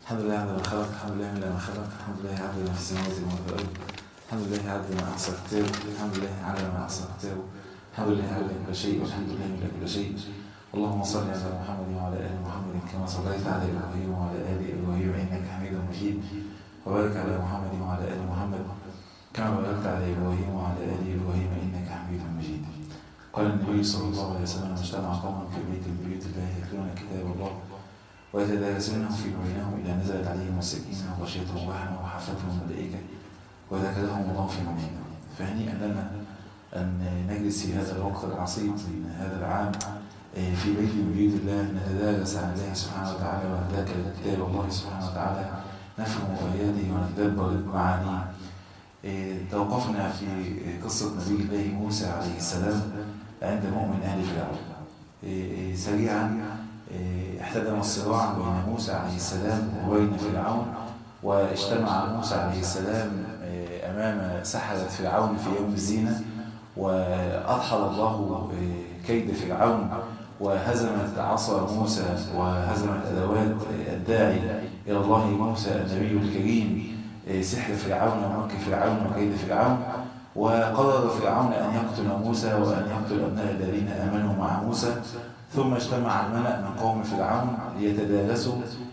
الحمد لله على ما خلق، الحمد لله من ما خلق، الحمد لله على ما في السماوات وما في الأرض، الحمد لله على ما أحصى كتابه، الحمد لله على ما أحصى كتابه، الحمد لله على كل شيء، والحمد لله من كل شيء. اللهم صل على محمد وعلى آل محمد كما صليت على إبراهيم وعلى آل إبراهيم إنك حميد مجيد، وبارك على محمد وعلى آل محمد كما باركت على إبراهيم وعلى آل إبراهيم إنك حميد مجيد. قال النبي صلى الله عليه وسلم: اجتمع قوم في بيت من بيوت الله يتلون كتاب الله ويتدارسونه في بينهم إذا نزلت عليهم السكينة وغشيتهم الرحمة وحفتهم الملائكة وذكرهم الله في من عنده. فهنيئا لنا أن نجلس في هذا الوقت العصيب من هذا العام في بيت من بيوت الله، نتدارس عن الله سبحانه وتعالى ونذاكر كتاب الله سبحانه وتعالى، نفهم آياته ونتدبر معانيه. توقفنا في قصة نبي الله موسى عليه السلام عند مؤمن أهل فرعون. سريعا احتدم الصراع بين موسى عليه السلام وبين فرعون، واجتمع موسى عليه السلام أمام سحرة فرعون في يوم الزينة، وأضحل الله كيد فرعون، وهزمت عصا موسى وهزمت أدوات الداعي إلى الله موسى النبي الكريم سحر فرعون ومكر فرعون وكيد فرعون. وقرر فرعون أن يقتل موسى وأن يقتل أبناء الذين آمنوا مع موسى. ثم اجتمع الملأ من قوم فرعون ليتدارسوا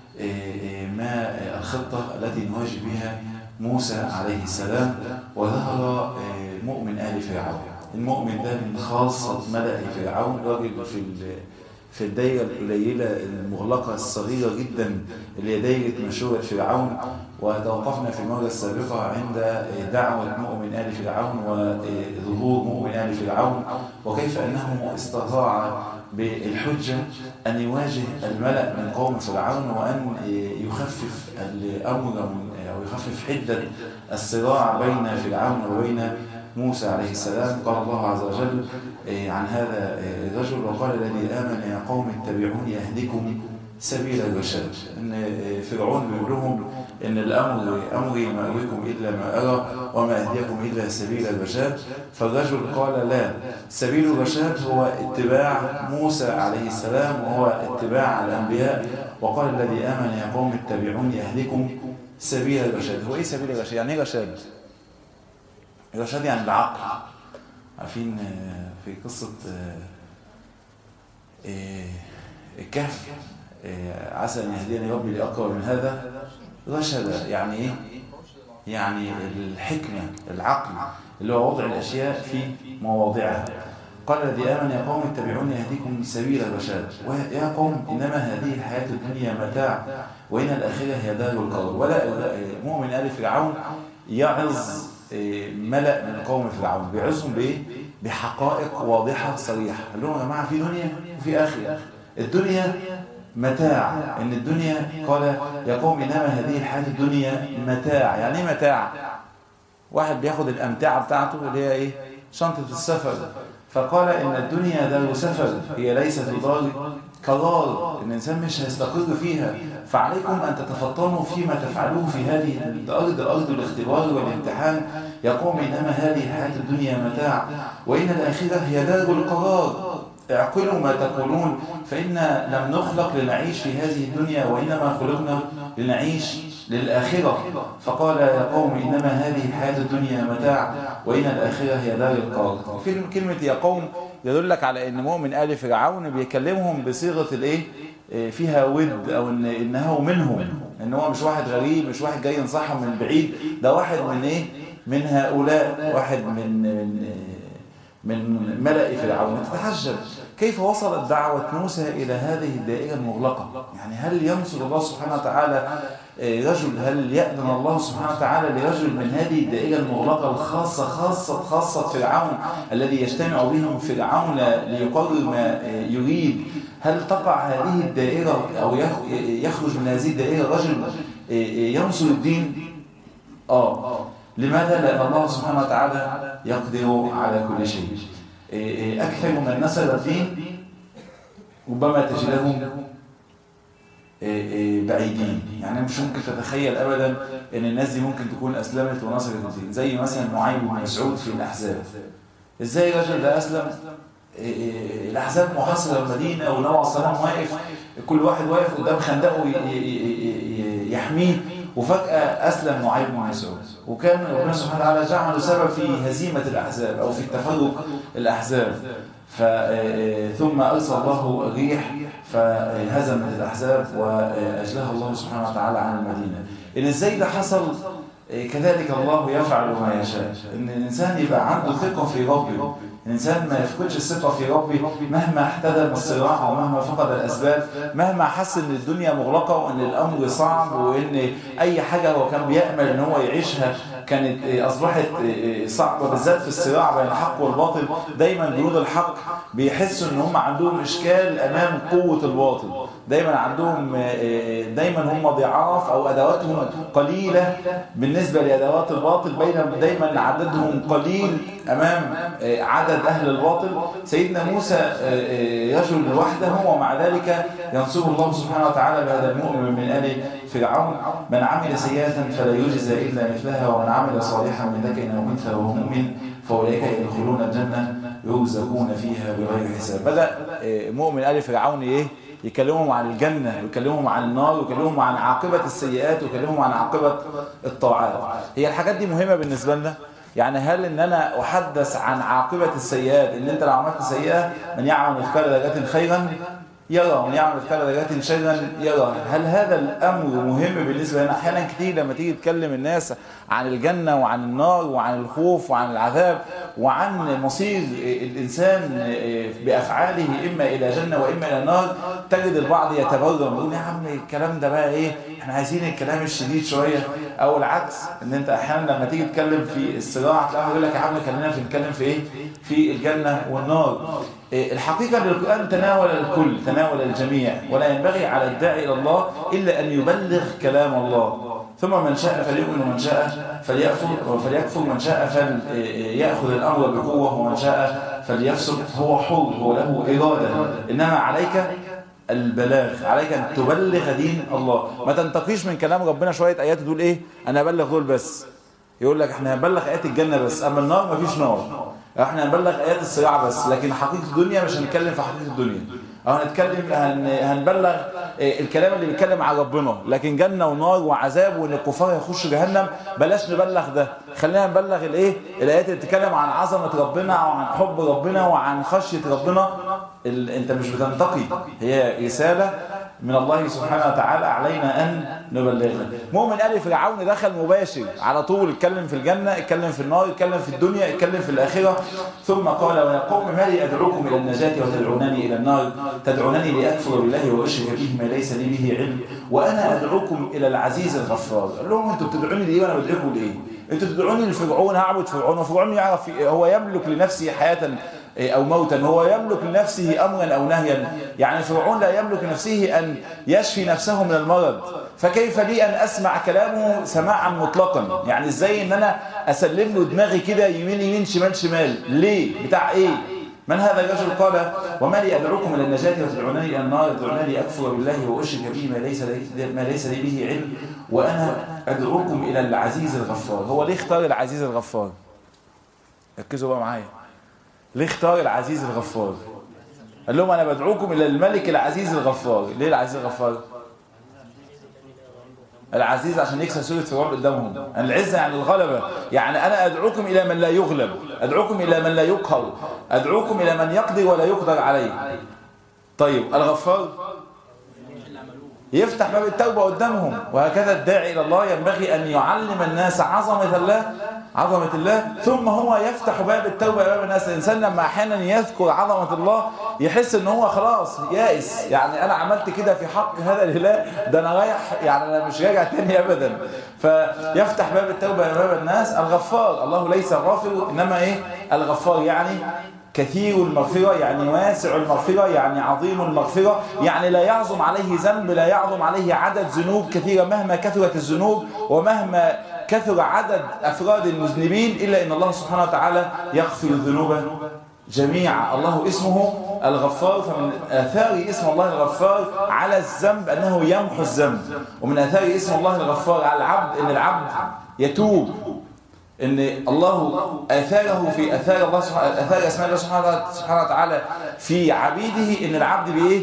ما الخطة التي نواجه بها موسى عليه السلام. وظهر مؤمن آل فرعون. المؤمن ده من خاصة ملأ فرعون، راجل في الدائرة القليلة المغلقة الصغيرة جدا اللي هي دائرة مشورة فرعون. وتوقفنا في المرة السابقة عند دعوة مؤمن آل فرعون وظهور مؤمن آل فرعون، وكيف أنه استطاع بالحجة أن يواجه الملأ من قوم فرعون وأن يخفف الأمر أو يخفف حدة الصراع بين فرعون وبين موسى عليه السلام. قال الله عز وجل عن هذا الرجل: وقال الذي آمن يا قوم اتبعوني أهدكم سبيل الرشاد. إن فرعون بيقول لهم إن الأمر أمري ما أريكم إلا ما أرى وما أهديكم إلا سبيل الرشاد. فالرجل قال: لا، سبيل الرشاد هو اتباع موسى عليه السلام وهو اتباع الأنبياء. وقال الذي آمن يا قوم اتبعوني أهدكم سبيل الرشاد. هو إيه سبيل الرشاد؟ يعني إيه رشاد؟ الرشاد يعني العقل. عارفين في قصة الكهف: عسى أن يهديني ربي لأقرب من هذا رشدا. يعني إيه؟ يعني الحكمة، العقل، اللي هو وضع الأشياء في مواضعها. قال الذي آمن يا قوم اتبعوني أهديكم سبيل الرشاد. ويا قوم إنما هذه الحياة الدنيا متاع وإن الآخرة هي دار القرار. ولا مؤمن آل فرعون يعظ ملأ من قوم فرعون، بيعظهم بإيه؟ بحقائق واضحة صريحة. قال لهم: يا جماعة في دنيا وفي آخرة. الدنيا متاع، إن الدنيا قال يا قوم إنما هذه الحياة الدنيا متاع. يعني إيه متاع؟ واحد بياخد الأمتعة بتاعته اللي هي إيه؟ شنطة السفر. فقال إن الدنيا دار سفر، هي ليست دار قرار، إن الإنسان مش هيستقر فيها. فعليكم أن تتفطنوا فيما تفعلوه في هذه الأرض، أرض الاختبار والامتحان. يقوم إنما هذه الحياة الدنيا متاع وإن الآخرة هي دار القرار. اعقلوا ما تقولون، فإن لم نخلق لنعيش في هذه الدنيا وإنما خلقنا لنعيش للآخرة. فقال يا قوم إنما هذه الحياة الدنيا متاع وإن الآخرة هي دار القرار. كلمة يا قوم يدلك على أن مؤمن آل فرعون بيكلمهم بصيغة الإيه؟ فيها ود، أو إنه منهم، إن هو مش واحد غريب، مش واحد جاي ينصحهم من بعيد، ده واحد من إيه؟ من هؤلاء، واحد من ملأ فرعون. تتحجب كيف وصلت دعوة موسى إلى هذه الدائرة المغلقة؟ يعني هل ينصر الله سبحانه وتعالى رجل؟ هل يأذن الله سبحانه وتعالى لرجل من هذه الدائرة المغلقة الخاصة خاصة فرعون الذي يجتمع بهم فرعون ليقرر ما يريد؟ هل تقع هذه الدائرة أو يخرج من هذه الدائرة رجل ينصر الدين؟ لماذا؟ لأن الله سبحانه وتعالى يقدر على كل شيء. أكثر من نصر الدين ربما تجدهم بعيدين. يعني مش ممكن تتخيل أبدا أن الناس دي ممكن تكون أسلمت ونصرت الدين، زي مثلا نعيم بن مسعود في الأحزاب. إزاي الرجل ده أسلم؟ الأحزاب محاصرة المدينة والنبي عليه الصلاة والسلام واقف، كل واحد واقف قدام خندقه يحميه، وفجأة أسلم نعيم بن مسعود، وكان ربنا سبحانه وتعالى جعله سبب في هزيمة الأحزاب أو في تفرق الأحزاب. ثم أرسل الله الريح فهزمت الأحزاب وأجلها الله سبحانه وتعالى عن المدينة. إن إزاي ده حصل؟ كذلك الله يفعل ما يشاء. إن الإنسان يبقى عنده ثقة في ربه، الإنسان ما يفقدش الثقة في ربه مهما احتدم الصراع ومهما فقد الأسباب، مهما حس إن الدنيا مغلقة وإن الأمر صعب وإن أي حاجة هو كان بيأمل إن هو يعيشها كانت أصبحت صعبة، بالذات في الصراع بين الحق والباطل. دايما جنود الحق بيحسوا إن هم عندهم إشكال أمام قوة الباطل، دايما هم ضعاف أو أدواتهم قليلة بالنسبة لأدوات الباطل، دايما عددهم قليل أمام عدد أهل الباطل. سيدنا موسى رجل لوحده ومع ذلك ينصره الله سبحانه وتعالى بهذا المؤمن من آل فرعون: من عمل سيئة فلا يجزى إلا مثلها ومن عمل صالحا من ذكر أو أنثى وهو مؤمن فأولئك يدخلون الجنة يرزقون فيها بغير حساب. بدأ مؤمن آل فرعون يكلمهم عن الجنة ويكلمهم عن النار ويكلمهم عن عاقبة السيئات ويكلمهم عن عاقبة الطاعات. هي الحاجات دي مهمة بالنسبة لنا. يعني هل ان انا احدث عن عاقبة السيئات، ان انت لو عملت سيئة من يعمل مثقال ذرة خيرا يرى ومن يعمل مثقال ذرة شرا يرى؟ هل هذا الامر مهم بالنسبة لنا؟ احيانا كتير لما تيجي تكلم الناس عن الجنة وعن النار وعن الخوف وعن العذاب وعن مصير الانسان بافعاله اما الى جنة واما الى نار، تجد البعض يتبرم يقول: يا عم الكلام ده بقى احنا عايزين الكلام الشديد شوية. او العكس، ان انت احيانا لما تيجي تتكلم في الصراع تلاقيه يقول لك: يا عم خلينا نتكلم في في الجنة والنار. الحقيقة ان القرآن تناول الكل، تناول الجميع، ولا ينبغي على الداعي الى الله الا ان يبلغ كلام الله. ثم من شاء فليؤمن ومن شاء فليكفر، من شاء فليأخذ الامر بقوة ومن شاء فليفسق. هو حر، هو له إرادة، انما عليك البلاغ، عليك ان تبلغ دين الله. ما تنتقيش من كلام ربنا شوية ايات تقول انا هبلغ دول بس. يقول لك احنا هنبلغ ايات الجنة بس، اما النار مفيش نار. احنا هنبلغ ايات الصراع بس، لكن حقيقة الدنيا مش هنتكلم في حقيقة الدنيا. او هنبلغ الكلام اللي بيتكلم على ربنا، لكن جنة ونار وعذاب وان الكفار يخشوا جهنم بلاش نبلغ ده. خلينا نبلغ الايات اللي بتتكلم عن عظمة ربنا وعن حب ربنا وعن خشية ربنا. انت مش بتنتقي، هي رسالة من الله سبحانه وتعالى علينا أن نبلغها. مؤمن آل فرعون دخل مباشر على طول، اتكلم في الجنة، اتكلم في النار، اتكلم في الدنيا، اتكلم في الآخرة. ثم قال: ويا قوم ما لي أدعوكم إلى النجاة وتدعونني إلى النار؟ تدعونني لأكفر بالله وأشرك به ما ليس لي به علم وأنا أدعوكم إلى العزيز الغفار. قال لهم: أنتوا بتدعوني ليه وأنا بدعوكم ليه؟ أنتوا بتدعوني لفرعون، هعبد فرعون، وفرعون يعرف هو يملك لنفسه حياة أو موتا، هو يملك لنفسه أمرا أو نهيا. يعني فرعون لا يملك لنفسه أن يشفي نفسه من المرض، فكيف لي أن أسمع كلامه سماعا مطلقا؟ يعني إزاي أن أنا أسلم له دماغي كده يمين يمين شمال شمال؟ ليه؟ بتاع إيه؟ من هذا الرجل؟ قال: وما لي أدعوكم إلى النجاة وتدعونني إلى النار؟ تدعونني أكفر بالله وأشرك به ما ليس لي به علم وأنا أدعوكم إلى العزيز الغفار. هو ليه اختار العزيز الغفار؟ ركزوا بقى معايا. ليه اختار العزيز الغفار؟ قال لهم: أنا بدعوكم إلى الملك العزيز الغفار. ليه العزيز الغفار؟ العزيز عشان يكسر سورة فرعون قدامهم. العزة يعني الغلبة، يعني أنا أدعوكم إلى من لا يغلب، أدعوكم إلى من لا يقهر، أدعوكم إلى من يقدر ولا يقدر عليه. طيب الغفار يفتح باب التوبة قدامهم. وهكذا الداعي إلى الله ينبغي أن يعلم الناس عظمة الله ثم هو يفتح باب التوبة أمام الناس. الإنسان لما أحيانا يذكر عظمة الله يحس أنه هو خلاص يائس، يعني أنا عملت كده في حق هذا الإله، ده أنا رايح، يعني أنا مش راجع تاني أبدا. فيفتح باب التوبة أمام الناس. الغفار، الله ليس غافر إنما الغفار يعني كثير المغفرة، يعني واسع المغفرة، يعني عظيم المغفرة، يعني لا يعظم عليه ذنب، لا يعظم عليه عدد ذنوب كثيرة مهما كثرت الذنوب ومهما كثر عدد أفراد المذنبين، إلا إن الله سبحانه وتعالى يغفر الذنوب جميعا. الله اسمه الغفار، فمن آثار اسم الله الغفار على الذنب أنه يمحو الذنب، ومن آثار اسم الله الغفار على العبد أن العبد يتوب، ان الله اثاره في اثار الله سبحانه، اثار اسماء الله سبحانه وتعالى في عبيده، ان العبد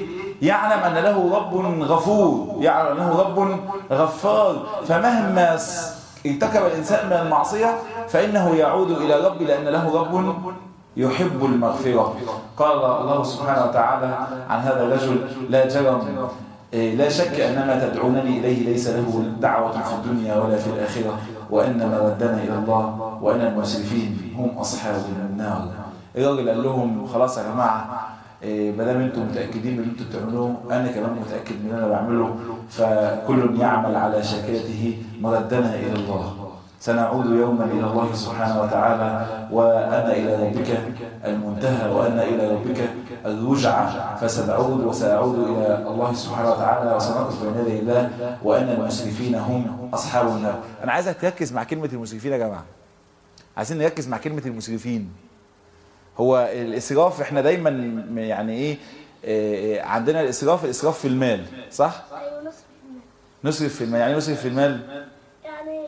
يعلم أن له رب غفور، يعلم أنه رب غفار، فمهما ارتكب الإنسان من المعصية فإنه يعود إلى رب لأن له رب يحب المغفرة. قال الله سبحانه وتعالى عن هذا الرجل: لا جرم لا شك أن ما تدعونني إليه ليس له دعوة في الدنيا ولا في الآخرة، وأن مردنا إلى الله وأن المسرفين هم أصحاب النار. الراجل قال لهم: خلاص يا جماعة، مادام انتم متأكدين من اللي انتم بتعملوه أنا كمان متأكد من اللي أنا بعمله، فكل يعمل على شاكلته، مردنا إلى الله، سنعود يوما إلى الله سبحانه وتعالى، وأن إلى ربك المنتهى وأن إلى ربك الرجعة، فسنعود وسأعود إلى الله سبحانه وتعالى وسنقف بين يدي الله، وأن المسرفين هم أصحاب النار. أنا عايزك تركز مع كلمة المسرفين يا جماعة، عايزين نركز مع كلمة المسرفين. هو الإسراف إحنا دايما يعني إيه عندنا الإسراف في المال، صح؟ أيوة، نصرف في المال. يعني نصرف في المال يعني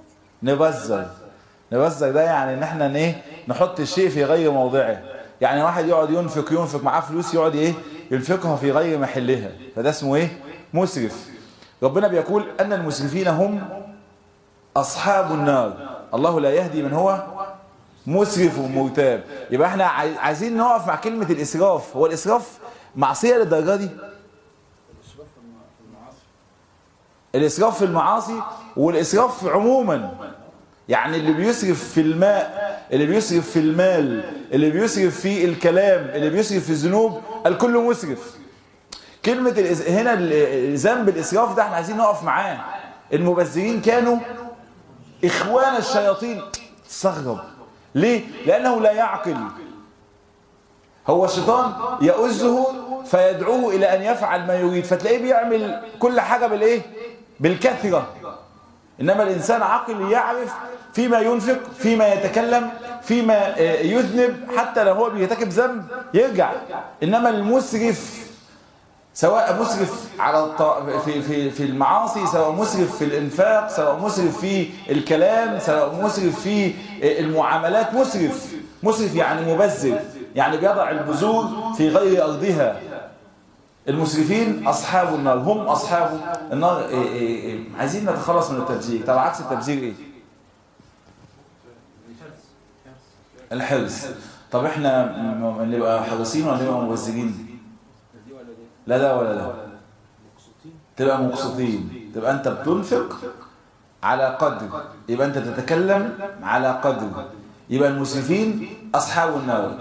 نبذر ده يعني ان احنا نحط الشيء في غير موضعه. يعني واحد يقعد ينفق معاه فلوس، يقعد ينفقها في غير محلها، فده اسمه مسرف. ربنا بيقول ان المسرفين هم اصحاب النار، الله لا يهدي من هو مسرف ومرتاب. يبقى احنا عايزين نقف مع كلمة الاسراف. هو الاسراف معصية للدرجة دي؟ الاسراف في المعاصي والاسراف عموما، يعني اللي بيسرف في الماء، اللي بيسرف في المال، اللي بيسرف في الكلام، اللي بيسرف في الذنوب، الكل مسرف. كلمة هنا ذنب الاسراف ده احنا عايزين نقف معاه. المبذرين كانوا اخوان الشياطين. تستغرب ليه؟ لانه لا يعقل. هو الشيطان يؤزه فيدعوه الى ان يفعل ما يريد، فتلاقيه بيعمل كل حاجة بالكثرة. إنما الإنسان عاقل يعرف فيما ينفق، فيما يتكلم، فيما يذنب، حتى لو هو بيرتكب ذنب يرجع. إنما المسرف، سواء مسرف على في المعاصي، سواء مسرف في الإنفاق، سواء مسرف في الكلام، سواء مسرف في المعاملات، مسرف يعني مبذر، يعني بيضع البذور في غير أرضها. المسرفين أصحاب النار، هم أصحاب النار. عايزين نتخلص من التبذير. طب عكس التبذير الحرص. طب احنا نبقى حريصين ولا نبقى مبذرين؟ لا ده ولا ده، تبقى مقسطين. تبقى انت بتنفق على قدر، يبقى انت تتكلم على قدر، يبقى المسرفين أصحاب النار.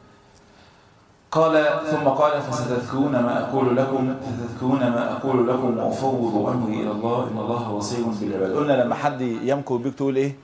ثم قال: فستذكرون ما أقول لكم وأفوض أمري إلى الله إن الله بصير بالعباد. قلنا لما حد يمكر بيك تقول إيه؟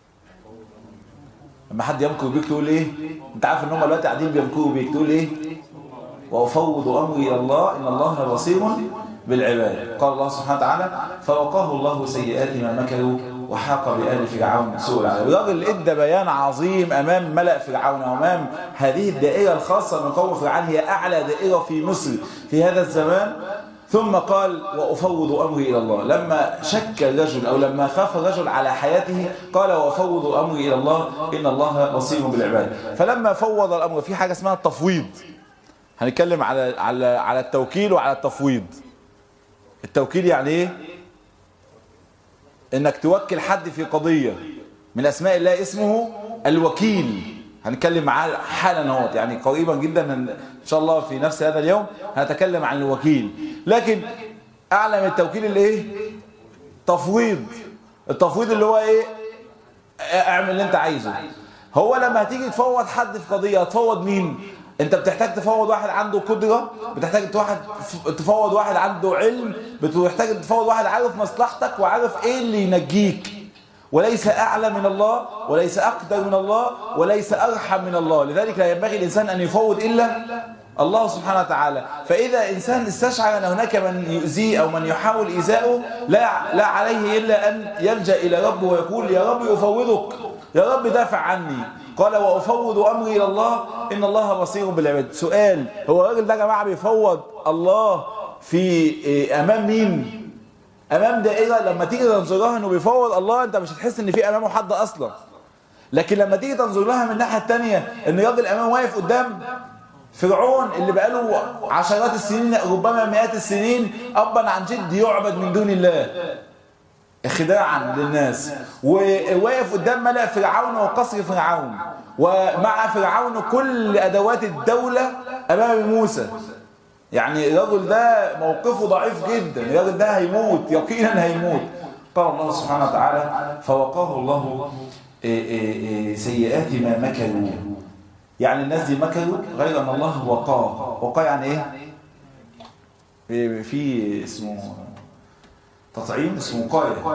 أنت عارف إن هم دلوقتي قاعدين بيمكروا بيك، تقول إيه؟ وأفوض أمري إلى الله إن الله بصير بالعباد. قال الله سبحانه وتعالى: فوقاه الله سيئات ما مكروا وحاق بآل فرعون سوء العذاب. الراجل ادى بيان عظيم امام ملأ فرعون وامام هذه الدائره الخاصه من قوم فرعون، هي اعلى دائره في مصر في هذا الزمان. ثم قال: وافوض امري الى الله. لما شك الرجل او لما خاف الرجل على حياته قال: وافوض امري الى الله ان الله بصير بالعباد. فلما فوض الامر، في حاجه اسمها التفويض. هنتكلم على التوكيل وعلى التفويض. التوكيل يعني ايه؟ انك توكل حد في قضية. من اسماء الله اسمه الوكيل، هنتكلم معاه حالا اهوت، يعني قريبا جدا ان شاء الله في نفس هذا اليوم هنتكلم عن الوكيل. لكن اعلى من التوكيل تفويض. التفويض اللي هو اعمل اللي انت عايزه. هو لما هتيجي تفوض حد في قضية هتفوض مين؟ انت بتحتاج تفوض واحد عنده قدرة، بتحتاج تفوض واحد عنده علم، بتحتاج تفوض واحد عارف مصلحتك وعارف ايه اللي ينجيك. وليس اعلى من الله، وليس اقدر من الله، وليس ارحم من الله. لذلك لا ينبغي الانسان ان يفوض الا الله سبحانه وتعالى. فاذا انسان استشعر ان هناك من يؤذيه او من يحاول ايذائه، لا عليه الا ان يلجأ الى ربه ويقول: يا رب افوضك، يا رب دافع عني. قال: وأفوض أمري إلى الله إن الله بصير بالعباد. سؤال: هو الراجل ده يا جماعة بيفوض الله في أمام مين؟ أمام دائرة لما تيجي تنظرها إنه بيفوض الله أنت مش هتحس إن في أمامه حد أصلا. لكن لما تيجي تنظر لها من الناحية التانية إن الراجل أمامه واقف قدام فرعون اللي بقاله عشرات السنين ربما مئات السنين أبا عن جد يعبد من دون الله خداعا للناس، وواقف قدام ملأ فرعون وقصر فرعون، ومع فرعون كل أدوات الدولة أمام موسى. يعني الرجل ده موقفه ضعيف جدا، الرجل ده هيموت يقينا هيموت. قال الله سبحانه وتعالى فوقاه الله سيئات ما مكروا. يعني الناس دي مكروا غير أن الله وقاه يعني إيه؟ في اسمه تطعيم اسمه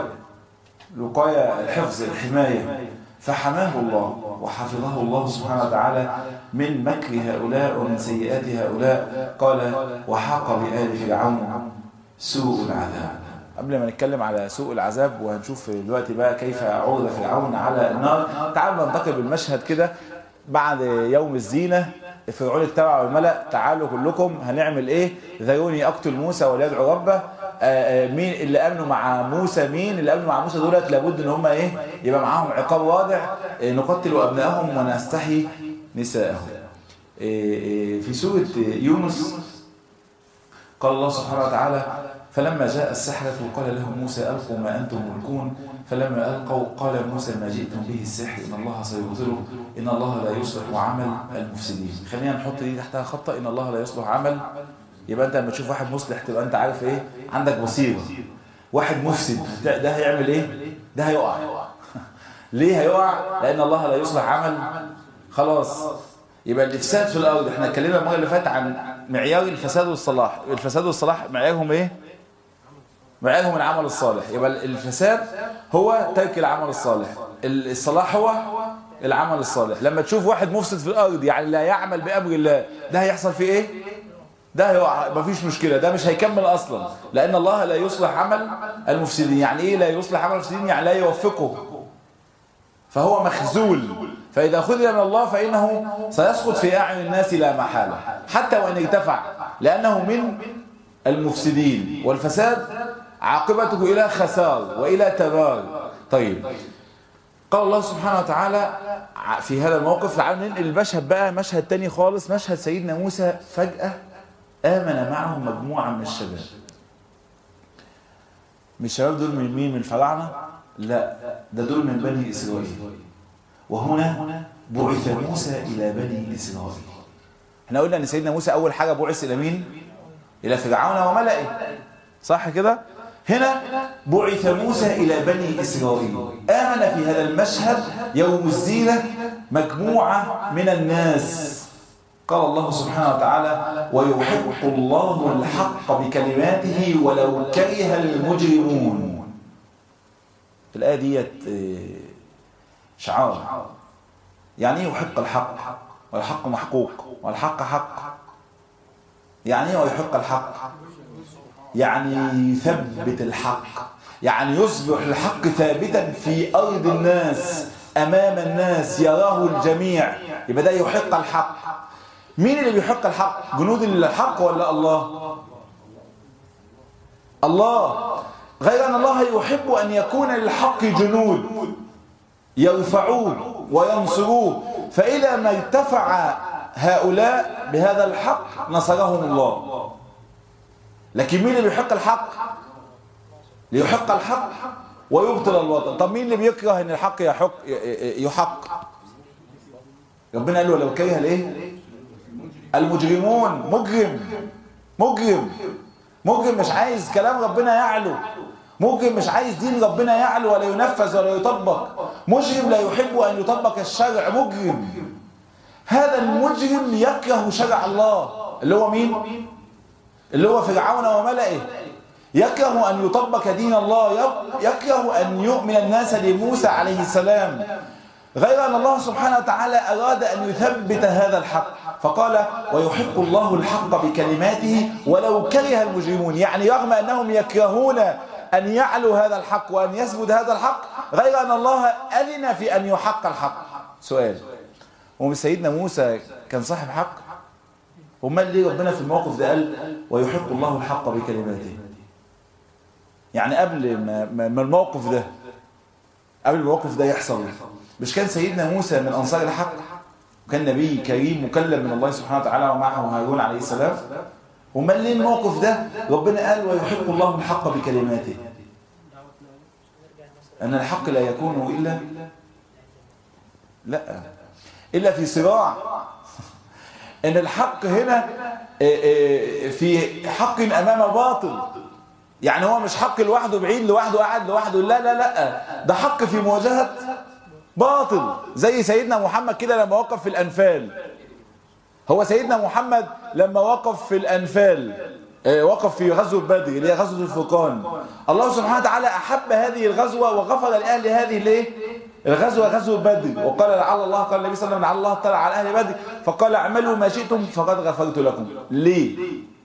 وقاية الحفظ الحماية، فحماه الله وحفظه الله سبحانه وتعالى من مكر هؤلاء ومن سيئات هؤلاء. قال وحاق بآل فرعون سوء العذاب. قبل ما نتكلم على سوء العذاب وهنشوف دلوقتي بقى كيف عرض فرعون على النار، تعالوا ننتقل بالمشهد كده. بعد يوم الزينة فرعون اجتمع بالملأ، تعالوا كلكم هنعمل ايه؟ ذروني اقتل موسى وليدعو ربه. مين اللي امنوا مع موسى؟ مين اللي امنوا مع موسى دولت لابد ان هم ايه؟ يبقى معاهم عقاب واضح. نقتل ابنائهم ونستحي نساءهم. في سورة يونس قال الله سبحانه وتعالى فلما جاء السحرة قال لهم موسى ألقوا ما أنتم ملقون، فلما ألقوا قال موسى ما جئتم به السحر إن الله سيبطله إن الله لا يصلح عمل المفسدين. خلينا نحط دي تحتها خطة، إن الله لا يصلح عمل. يبقى أنت لما تشوف واحد مصلح تبقى أنت عارف إيه؟ عندك بصيرة. واحد مفسد ده هيعمل إيه؟ ده هيقع. ليه هيقع؟ لأن الله لا يصلح عمل. خلاص يبقى الإفساد في الأرض. احنا اتكلمنا المرة اللي فاتت عن معيار الفساد والصلاح. الفساد والصلاح معيارهم إيه؟ معيارهم العمل الصالح. يبقى الفساد هو ترك العمل الصالح، الصلاح هو العمل الصالح. لما تشوف واحد مفسد في الأرض يعني لا يعمل بأمر الله، ده هيحصل فيه إيه؟ ده هيقع، مفيش مشكلة، ده مش هيكمل أصلا، لأن الله لا يصلح عمل المفسدين. يعني إيه لا يصلح عمل المفسدين؟ يعني لا يوفقه، فهو مخزول. فإذا خذل من الله فإنه سيسقط في أعين الناس لا محالة حتى وإن ارتفع، لأنه من المفسدين. والفساد عاقبته إلى خسار وإلى تبار. طيب قال الله سبحانه وتعالى في هذا الموقف. تعالوا ننقل المشهد بقى مشهد تاني خالص، مشهد سيدنا موسى فجأة آمن معه مجموعة من الشباب. من الشباب دول من مين؟ من الفراعنة؟ لا، ده دول من بني إسرائيل. وهنا بعث موسى إلى بني إسرائيل. احنا قلنا أن سيدنا موسى أول حاجة بعث إلى مين؟ إلى فرعون وملئه، صح كده؟ هنا بعث موسى إلى بني إسرائيل. آمن في هذا المشهد يوم الزينة مجموعة من الناس. قال الله سبحانه وتعالى ويحق الله الحق بكلماته ولو كره المجرمون. في الآية ديت شعار. يعني ايه يحق الحق؟ والحق محقوق والحق حق. يعني ايه ويحق الحق؟ يعني يثبت الحق، يعني يصبح الحق ثابتا في أرض الناس أمام الناس يراه الجميع. يبقى ده يحق الحق. مين اللي بيحق الحق؟ جنود الحق ولا الله؟ الله. غير أن الله يحب أن يكون للحق جنود يرفعوه وينصروه، فإذا ما ارتفع هؤلاء بهذا الحق نصرهم الله. لكن مين اللي بيحق الحق؟ ليحق الحق ويبطل الباطل. طب مين اللي بيكره ان الحق يحق؟ ربنا قال له لو كره الايه؟ المجرمون. مجرم مش عايز كلام ربنا يعلو، مجرم مش عايز دين ربنا يعلو ولا ينفذ ولا يطبق، مجرم لا يحب ان يطبق الشرع. مجرم، هذا المجرم يكره شرع الله اللي هو مين؟ اللي هو فرعون وملئه. يكره أن يطبق دين الله، يكره أن يؤمن الناس لموسى عليه السلام. غير أن الله سبحانه وتعالى أراد أن يثبت هذا الحق، فقال ويحق الله الحق بكلماته ولو كره المجرمون. يعني رغم أنهم يكرهون أن يعلو هذا الحق وأن يثبت هذا الحق، غير أن الله أذن في أن يحق الحق. سؤال، ومن سيدنا موسى كان صاحب حق؟ ومال ليه ربنا في الموقف ده قال ويحق الله الحق بكلماته؟ يعني قبل ما الموقف ده، قبل الموقف ده يحصل، مش كان سيدنا موسى من أنصار الحق؟ وكان نبي كريم مكلم من الله سبحانه وتعالى ومعه هارون عليه السلام. ومن ليه الموقف ده؟ ربنا قال ويحق الله الحق بكلماته، أن الحق لا يكون إلا في صراع. أن الحق هنا في حق أمام باطل، يعني هو مش حق لوحده بعيد لوحده قاعد لوحده، لا لا لا، ده حق في مواجهة باطل. زي سيدنا محمد كده لما وقف في الأنفال. هو سيدنا محمد لما وقف في الأنفال وقف في غزوة بدر اللي هي غزوة الفرقان، الله سبحانه وتعالى أحب هذه الغزوة وغفر لأهل هذه الغزوة غزوة بدر. وقال لعل الله، قال النبي صلى الله عليه وسلم لعل الله اطلع على أهل بدر فقال اعملوا ما شئتم فقد غفرت لكم. ليه؟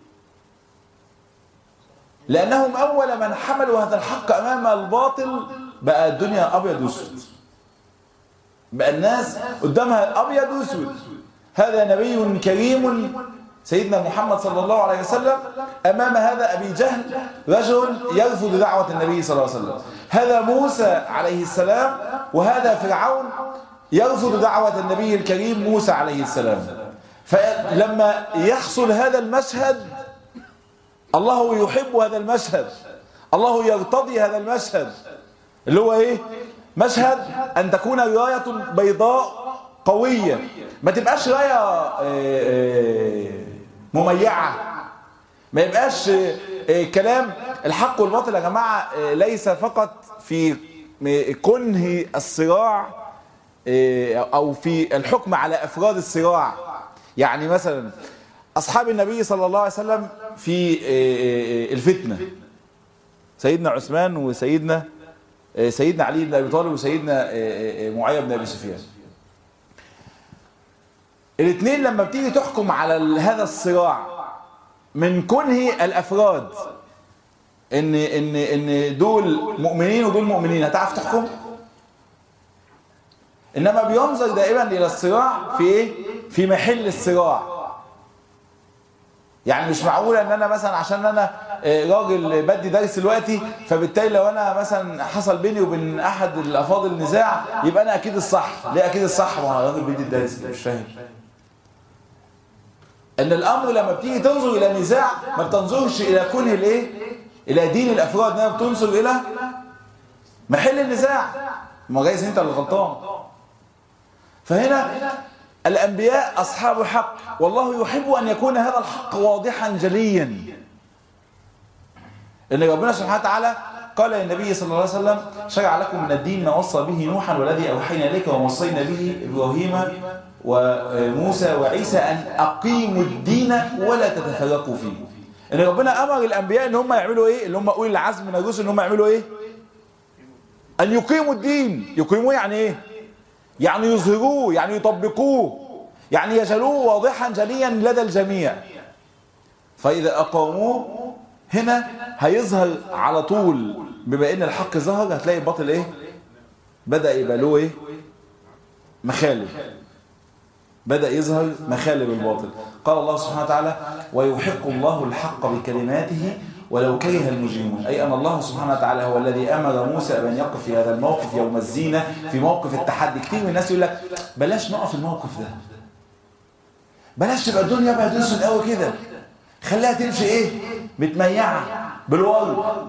لأنهم أول من حملوا هذا الحق أمام الباطل. بقى الدنيا أبيض وأسود، بقى الناس قدامها أبيض وأسود. هذا نبي كريم سيدنا محمد صلى الله عليه وسلم، أمام هذا أبي جهل رجل يرفض دعوة النبي صلى الله عليه وسلم. هذا موسى عليه السلام، وهذا فرعون يرفض دعوة النبي الكريم موسى عليه السلام. فلما يحصل هذا المشهد، الله يحب هذا المشهد، الله يرتضي هذا المشهد اللي هو ايه؟ مشهد أن تكون راية بيضاء قوية، ما تبقاش راية مميعة، ما يبقاش كلام. الحق والباطل يا جماعة ليس فقط في كنه الصراع أو في الحكم على أفراد الصراع. يعني مثلا أصحاب النبي صلى الله عليه وسلم في الفتنة، سيدنا عثمان وسيدنا علي بن أبي طالب وسيدنا معاوية بن أبي سفيان، الاثنين لما بتيجي تحكم على هذا الصراع من كنه الافراد ان دول مؤمنين ودول مؤمنين، هتعرف تحكم؟ انما بينظر دائما الى الصراع في ايه؟ في محل الصراع. يعني مش معقوله ان انا مثلا عشان انا راجل بدي درس دلوقتي، فبالتالي لو انا مثلا حصل بيني وبين احد الافاضل نزاع يبقى انا اكيد الصح. ليه اكيد الصح؟ ما هو راجل بيدي الدرس، مش فاهم ان الامر لما بتيجي تنظر الى نزاع ما بتنظرش الى كنه الايه؟ الى دين الافراد، انما بتنظر الى محل النزاع. ما جايز انت اللي غلطان. فهنا الانبياء اصحاب حق، والله يحب ان يكون هذا الحق واضحا جليا. ان ربنا سبحانه وتعالى قال للنبي صلى الله عليه وسلم شرع لكم من الدين ما وصى به نوحا والذي اوحينا اليك ووصينا به ابراهيم وموسى وعيسى أن أقيموا الدين ولا تتفرقوا فيه. إن ربنا أمر الأنبياء إن هم يعملوا إيه؟ اللي هم أولي العزم من الرسل، إن هم يعملوا إيه؟ أن يقيموا الدين. يقيموه يعني إيه؟ يعني يظهروه، يعني يطبقوه، يعني يجعلوه واضحا جليا لدى الجميع. فإذا أقاموه هنا هيظهر على طول. بما إن الحق ظهر هتلاقي الباطل إيه؟ بدأ يبقى له إيه؟ مخالب. بدأ يظهر مخالب الباطل. قال الله سبحانه وتعالى ويحق الله الحق بكلماته ولو كره المجرمون. أي أن الله سبحانه وتعالى هو الذي أمر موسى بأن يقف في هذا الموقف يوم الزينة، في موقف التحدي. كتير من الناس يقول لك بلاش نقف الموقف ده، بلاش تبقى الدنيا بقى تنسل قوي كده، خليها تمشي ايه؟ متميعة بالورد.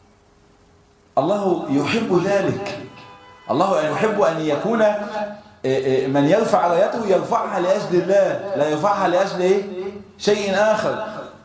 الله يحب ذلك. الله يحب أن يكون من يرفع رايته يرفعها لأجل الله، لا يرفعها لأجل إيه؟ شيء آخر.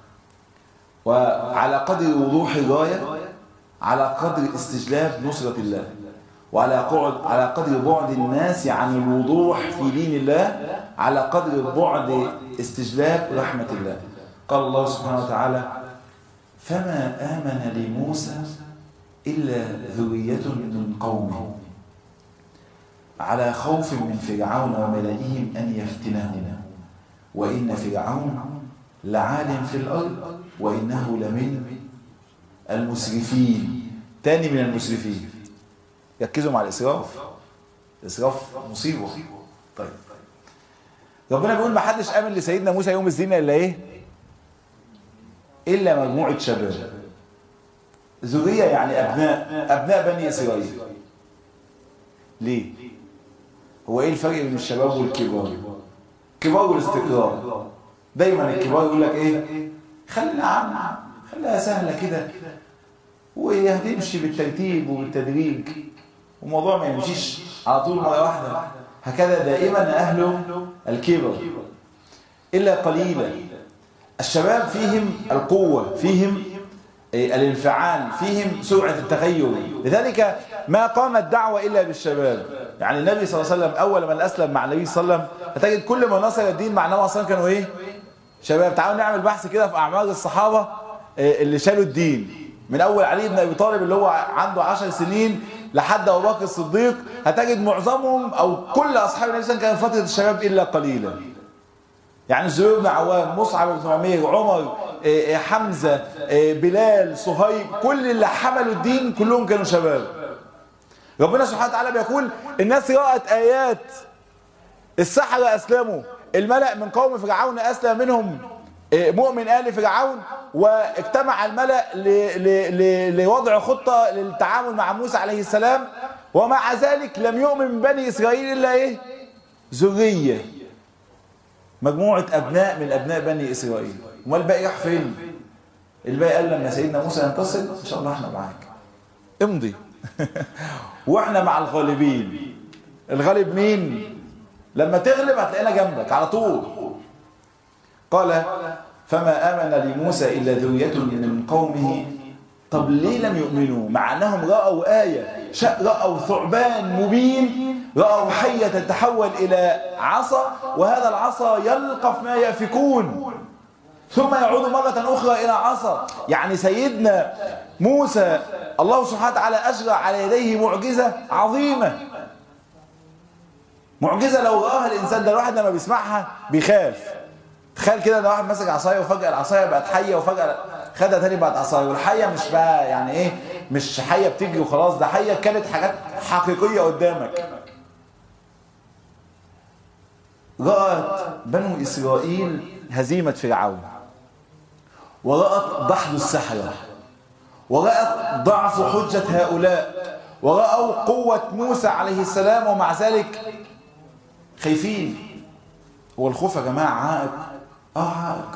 وعلى قدر وضوح الراية على قدر استجلاب نصرة الله، وعلى قدر بعد الناس عن الوضوح في دين الله على قدر بعد استجلاب رحمة الله. قال الله سبحانه وتعالى فما آمن لموسى إلا ذرية من قومه على خوف من فرعون وملئهم أن يفتنهم وإن فرعون لعال في الأرض وإنه لمن المسرفين. تاني من المسرفين. ركزوا مع الإسراف. الإسراف مصيبة. طيب ربنا بيقول ما حدش آمن لسيدنا موسى يوم الزينة إلا إيه؟ إلا مجموعة شباب. ذرية يعني أبناء بني إسرائيل. ليه؟ هو إيه الفرق بين الشباب والكبار؟ كبار والاستقرار. دايما الكبار يقول لك ايه؟ خلينا عم، خليها سهله كده وهتمشي بالترتيب وبالتدريج، والموضوع ما يمشيش على طول مره واحده. هكذا دائما اهل الكبر الا قليلا. الشباب فيهم القوه، فيهم الانفعال، فيهم سرعه التغير، لذلك ما قامت دعوه الا بالشباب. يعني النبي صلى الله عليه وسلم اول من اسلم مع النبي صلى الله عليه وسلم هتجد كل من نصر الدين مع النبي صلى الله عليه وسلم كانوا ايه؟ شباب. تعالوا نعمل بحث كده في اعمار الصحابه اللي شالوا الدين، من اول علي بن ابي طالب اللي هو عنده 10 سنين لحد ابو بكر الصديق، هتجد معظمهم او كل اصحاب النبي صلى الله عليه وسلم كانوا فتره الشباب الا قليلا. يعني الزبير بن عوام، مصعب بن عمير، عمر، حمزه، بلال، صهيب، كل اللي حملوا الدين كلهم كانوا شباب. ربنا سبحانه وتعالى بيقول الناس رأت آيات، السحرة أسلموا، الملأ من قوم فرعون أسلم منهم مؤمن آل فرعون، واجتمع الملأ لوضع خطة للتعامل مع موسى عليه السلام، ومع ذلك لم يؤمن من بني إسرائيل إلا إيه؟ ذرية، مجموعة أبناء من أبناء بني إسرائيل. وما الباقي راح فين؟ الباقي قال لما سيدنا موسى ينتصر إن شاء الله احنا معاك، امضي واحنا مع الغالبين. الغالب مين؟ لما تغلب هتلاقينا جنبك على طول. قال فما آمن لموسى إلا ذرية من قومه. طب ليه لم يؤمنوا؟ مع أنهم رأوا آية، رأوا ثعبان مبين، رأوا حية تتحول إلى عصا، وهذا العصا يلقف ما يأفكون ثم يعود مرة أخرى إلى عصا. يعني سيدنا موسى الله سبحانه وتعالى أجرى على يديه معجزة عظيمة، معجزة لو رآها الإنسان ده الواحد لما بيسمعها بيخاف. تخيل كده لو واحد مسك عصاية وفجأة العصاية بقت حية، وفجأة خدها تاني بقت عصاية، والحية مش بقى يعني إيه، مش حية بتجري وخلاص، ده حية كانت حاجات حقيقية قدامك. رأت بنو إسرائيل هزيمة فرعون، ورأت دحض السحرة، ورأت ضعف حجة هؤلاء، ورأوا قوة موسى عليه السلام، ومع ذلك خايفين. هو الخوف يا جماعة عائق؟ عائق.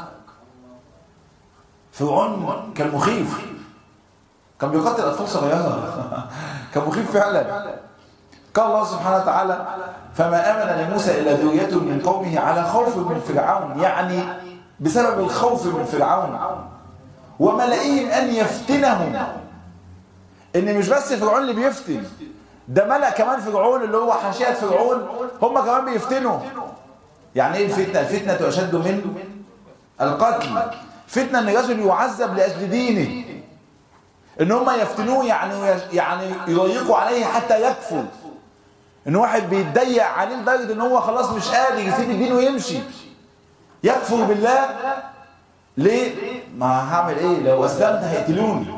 فرعون كان مخيف، كان بيقتل أطفال صغيرة كان مخيف فعلا. قال الله سبحانه وتعالى فما آمن لموسى إلا ذرية من قومه على خوف من فرعون، يعني بسبب الخوف من فرعون وملئهم أن يفتنهم. إن مش بس فرعون اللي بيفتن، ده ملأ كمان فرعون اللي هو حاشية فرعون هم كمان بيفتنوا. يعني ايه الفتنة؟ الفتنة أشد من القتل. فتنة ان الرجل يعذب لأجل دينه، ان هم يفتنوه، يعني يضيقوا عليه حتى يكفر. ان واحد بيتضيق عليه لدرجة ان هو خلاص مش قادر يسيب الدين ويمشي، يكفر بالله. ليه؟ ما هعمل ايه؟ لو اسلمت هيقتلوني.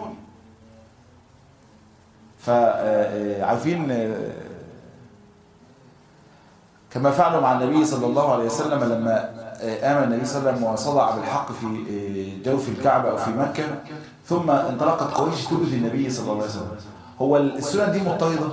فعارفين كما فعلوا مع النبي صلى الله عليه وسلم لما آمن النبي صلى الله عليه وسلم وصدع بالحق في جوف الكعبة أو في مكة، ثم انطلقت قريش تؤذي النبي صلى الله عليه وسلم. هو السنن دي مضطردة؟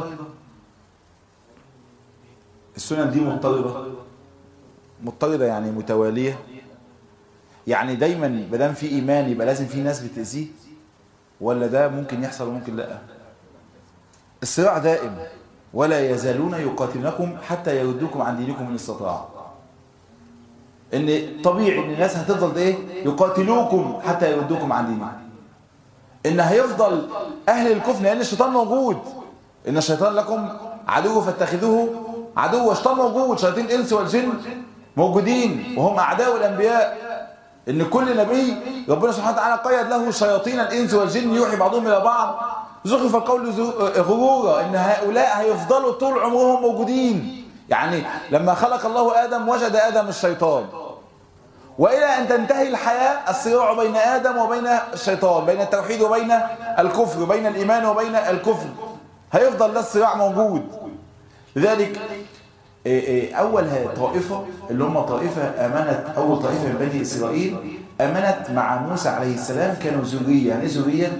السنن دي مضطردة يعني متوالية، يعني دايما مادام في إيمان يبقى لازم في ناس بتأذيه، ولا ده ممكن يحصل وممكن لا؟ الصراع دائم، ولا يزالون يقاتلونكم حتى يردوكم عن دينكم إن استطاعوا. ان طبيعي ان الناس هتفضل ايه؟ يقاتلوكم حتى يردوكم عن دينكم. ان هيفضل اهل الكفر، لان الشيطان موجود، ان الشيطان لكم عدو فاتخذوه عدو. الشيطان موجود، شياطين الانس والجن موجودين وهم اعداء الانبياء. ان كل نبي ربنا سبحانه وتعالى قيد له شياطين الانس والجن يوحي بعضهم الى بعض زخرف القول غرورا. ان هؤلاء هيفضلوا طول عمرهم موجودين. يعني لما خلق الله آدم وجد آدم الشيطان، وإلى أن تنتهي الحياة الصراع بين آدم وبين الشيطان، بين التوحيد وبين الكفر، بين الإيمان وبين الكفر، هيفضل ده الصراع موجود. لذلك أول طائفة اللي هم طائفة آمنت، أول طائفة من بني إسرائيل آمنت مع موسى عليه السلام كانوا ذرية. يعني ذرية؟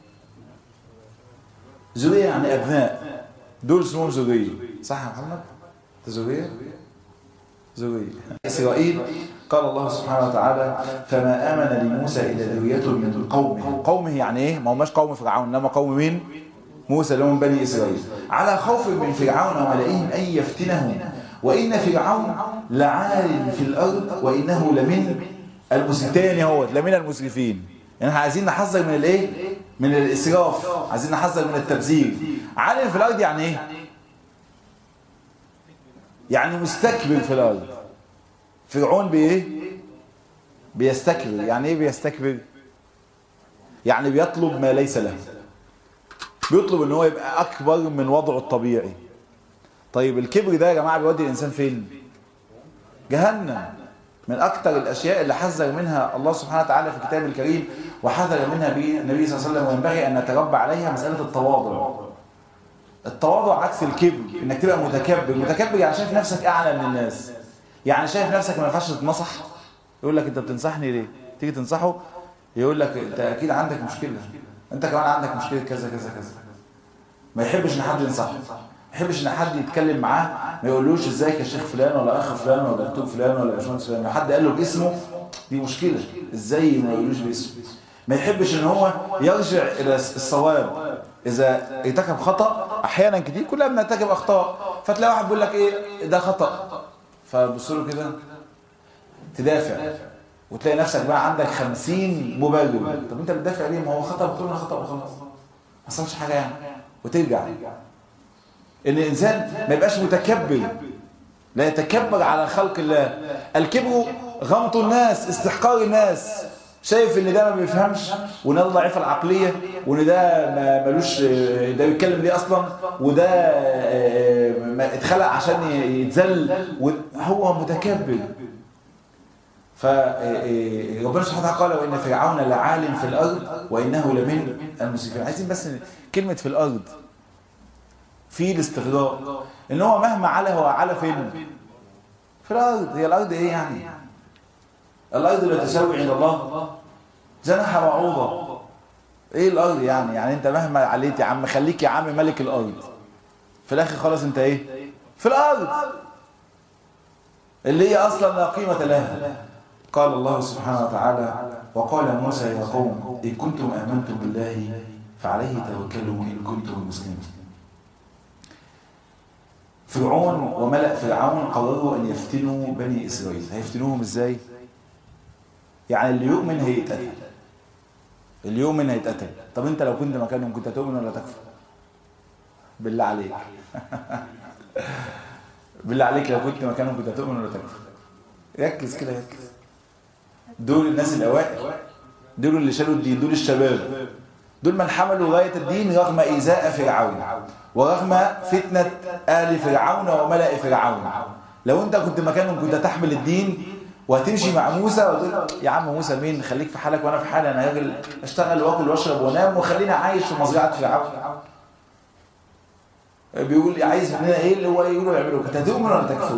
ذرية يعني أبناء، دول اسمهم ذرية. صح يا محمد؟ ذرية؟ ذرية إسرائيل. قال الله سبحانه وتعالى فما آمن لموسى إلا ذرية من قومه يعني إيه؟ ما هماش قوم فرعون إنما قوم مين؟ موسى اللي هم بني إسرائيل على خوف من فرعون وملئهم أن يفتنهم وإن فرعون لعال في الأرض وإنه لمن المسرفين. هو لمن المسرفين. يعني احنا عايزين نحذر من الايه؟ من الإسراف، عايزين نحذر من التبذير. عالم في الأرض يعني ايه؟ يعني مستكبر في الأرض. فرعون بإيه؟ بيستكبر. يعني ايه بيستكبر؟ يعني بيطلب ما ليس له، بيطلب ان هو يبقى اكبر من وضعه الطبيعي. طيب الكبر ده يا جماعه بيودي الانسان فين؟ جهنم. من اكتر الاشياء اللي حذر منها الله سبحانه وتعالى في الكتاب الكريم وحذر منها النبي صلى الله عليه وسلم وينبغي ان نتربى عليها مساله التواضع. التواضع عكس الكبر، انك تبقى متكبر. متكبر يعني شايف نفسك اعلى من الناس، يعني شايف نفسك ما ينفعش تتنصح. يقول لك انت بتنصحني ليه؟ تيجي تنصحه يقول لك انت اكيد عندك مشكله، انت كمان عندك مشكله كذا كذا كذا. ما يحبش ان حد ينصحه، ما يحبش ان حد يتكلم معاه ما يقولوش ازيك يا شيخ فلان ولا اخ فلان ولا دكتور فلان ولا باشمهندس فلان. لو حد قال له باسمه دي مشكله، ازاي ما يقولوش باسمه. ما يحبش ان هو يرجع الى الصواب. اذا ارتكب خطا، احيانا كتير كلنا بنرتكب اخطاء، فتلاقي واحد بيقول لك ايه ده خطا، فتبص له كده تدافع وتلاقي نفسك بقى عندك 50 مبرر. طب انت بتدافع ليه؟ ما هو خطا، بتقول انا خطا وخلاص ما حصلش حاجه يعني، وترجع. ان الانسان ما يبقاش متكبر، لا يتكبر على خلق الله. الكبر غمط الناس، استحقار الناس، شايف ان ده ما بيفهمش وان ده ضعيف العقليه وان ده ملوش، ده بيتكلم ليه اصلا، وده اتخلق عشان يتذل، وهو متكبر. فربنا سبحانه وتعالى قال وان فرعون لعال في الارض وانه لمن المسرفين. عايزين بس كلمه في الارض في الاستغراق، ان هو مهما علا هو علا فين؟ في الارض. هي الارض ايه يعني؟ الارض لا تساوي عند الله جناح بعوضه. ايه الارض يعني؟ يعني انت مهما عليت يا عم، خليك يا عم ملك الارض، في الاخر خلاص انت ايه؟ في الارض اللي هي اصلا لا قيمه لها. قال الله سبحانه وتعالى وقال موسى يا قوم إن كنتم آمنتم بالله فعليه توكلوا إن كنتم مسلمين. فرعون وملأ فرعون قرروا أن يفتنوا بني إسرائيل. هيفتنوهم إزاي؟ يعني اللي يؤمن هيتقتل، اللي يؤمن هيتقتل. طب أنت لو كنت مكانهم كنت هتؤمن ولا تكفر؟ بالله عليك بالله عليك لو كنت مكانهم كنت هتؤمن ولا تكفر؟ ركز كده، ركز. دول الناس الأوائل، دول اللي شالوا الدين، دول الشباب، دول من حملوا راية الدين رغم إيذاء فرعون ورغم فتنة آل فرعون وملأ فرعون. لو أنت كنت مكانهم كنت تحمل الدين وهتمشي مع موسى وتقول يا عم موسى مين، خليك في حالك وأنا في حالي، أنا راجل أشتغل وأكل وأشرب وأنام وخليني عايش في مزرعة فرعون. بيقول عايز مننا إيه اللي هو يقولوا يعملوا، كنت هتؤمن ولا تكفر؟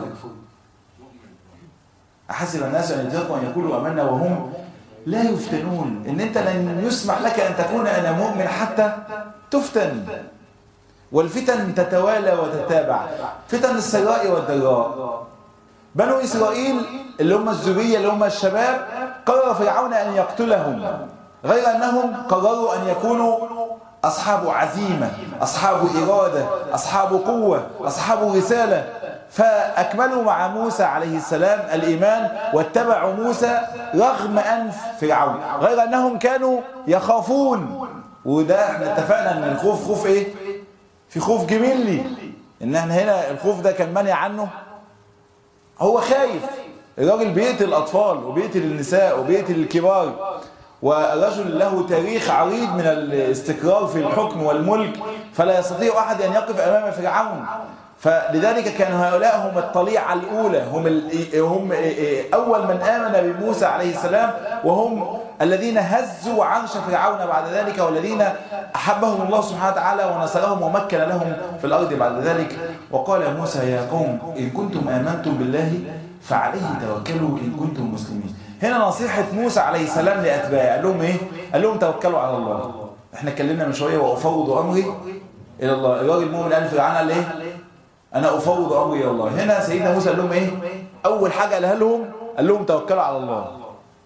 أحسب الناس أن يتقوا أن يقولوا آمنا وهم لا يفتنون. إن أنت لن يسمح لك أن تكون أنا مؤمن حتى تفتن. والفتن تتوالى وتتابع، فتن السراء والضراء. بنو إسرائيل اللي هم الذرية اللي هم الشباب قرر فرعون أن يقتلهم، غير أنهم قرروا أن يكونوا أصحاب عزيمة، أصحاب إرادة، أصحاب قوة، أصحاب رسالة. فأكملوا مع موسى عليه السلام الإيمان واتبعوا موسى رغم أنف فرعون، غير أنهم كانوا يخافون. وده احنا اتفقنا أن الخوف خوف إيه؟ في خوف جميلي، إن احنا هنا الخوف ده كان منع عنه. هو خايف، الراجل بيقتل الأطفال وبيقتل النساء وبيقتل الكبار، ورجل له تاريخ عريض من الاستقرار في الحكم والملك، فلا يستطيع أحد أن يقف أمام فرعون. فلذلك كان هؤلاء هم الطليعة الأولى، هم أول من آمن بموسى عليه السلام، وهم الذين هزوا عرش فرعون بعد ذلك، والذين أحبهم الله سبحانه وتعالى ونصرهم ومكن لهم في الأرض بعد ذلك. وقال موسى يا قوم إن كنتم آمنتم بالله فعليه توكلوا إن كنتم مسلمين. هنا نصيحة موسى عليه السلام لأتباعه، قال لهم إيه؟ قال لهم توكلوا على الله. إحنا اتكلمنا من شوية وأفوض أمري إلى الله. الراجل المؤمن قال فرعون قال إيه؟ أنا أفوض أمري إلى الله. هنا سيدنا موسى قال لهم إيه؟ اول حاجه قالها لهم، قال لهم توكلوا على الله.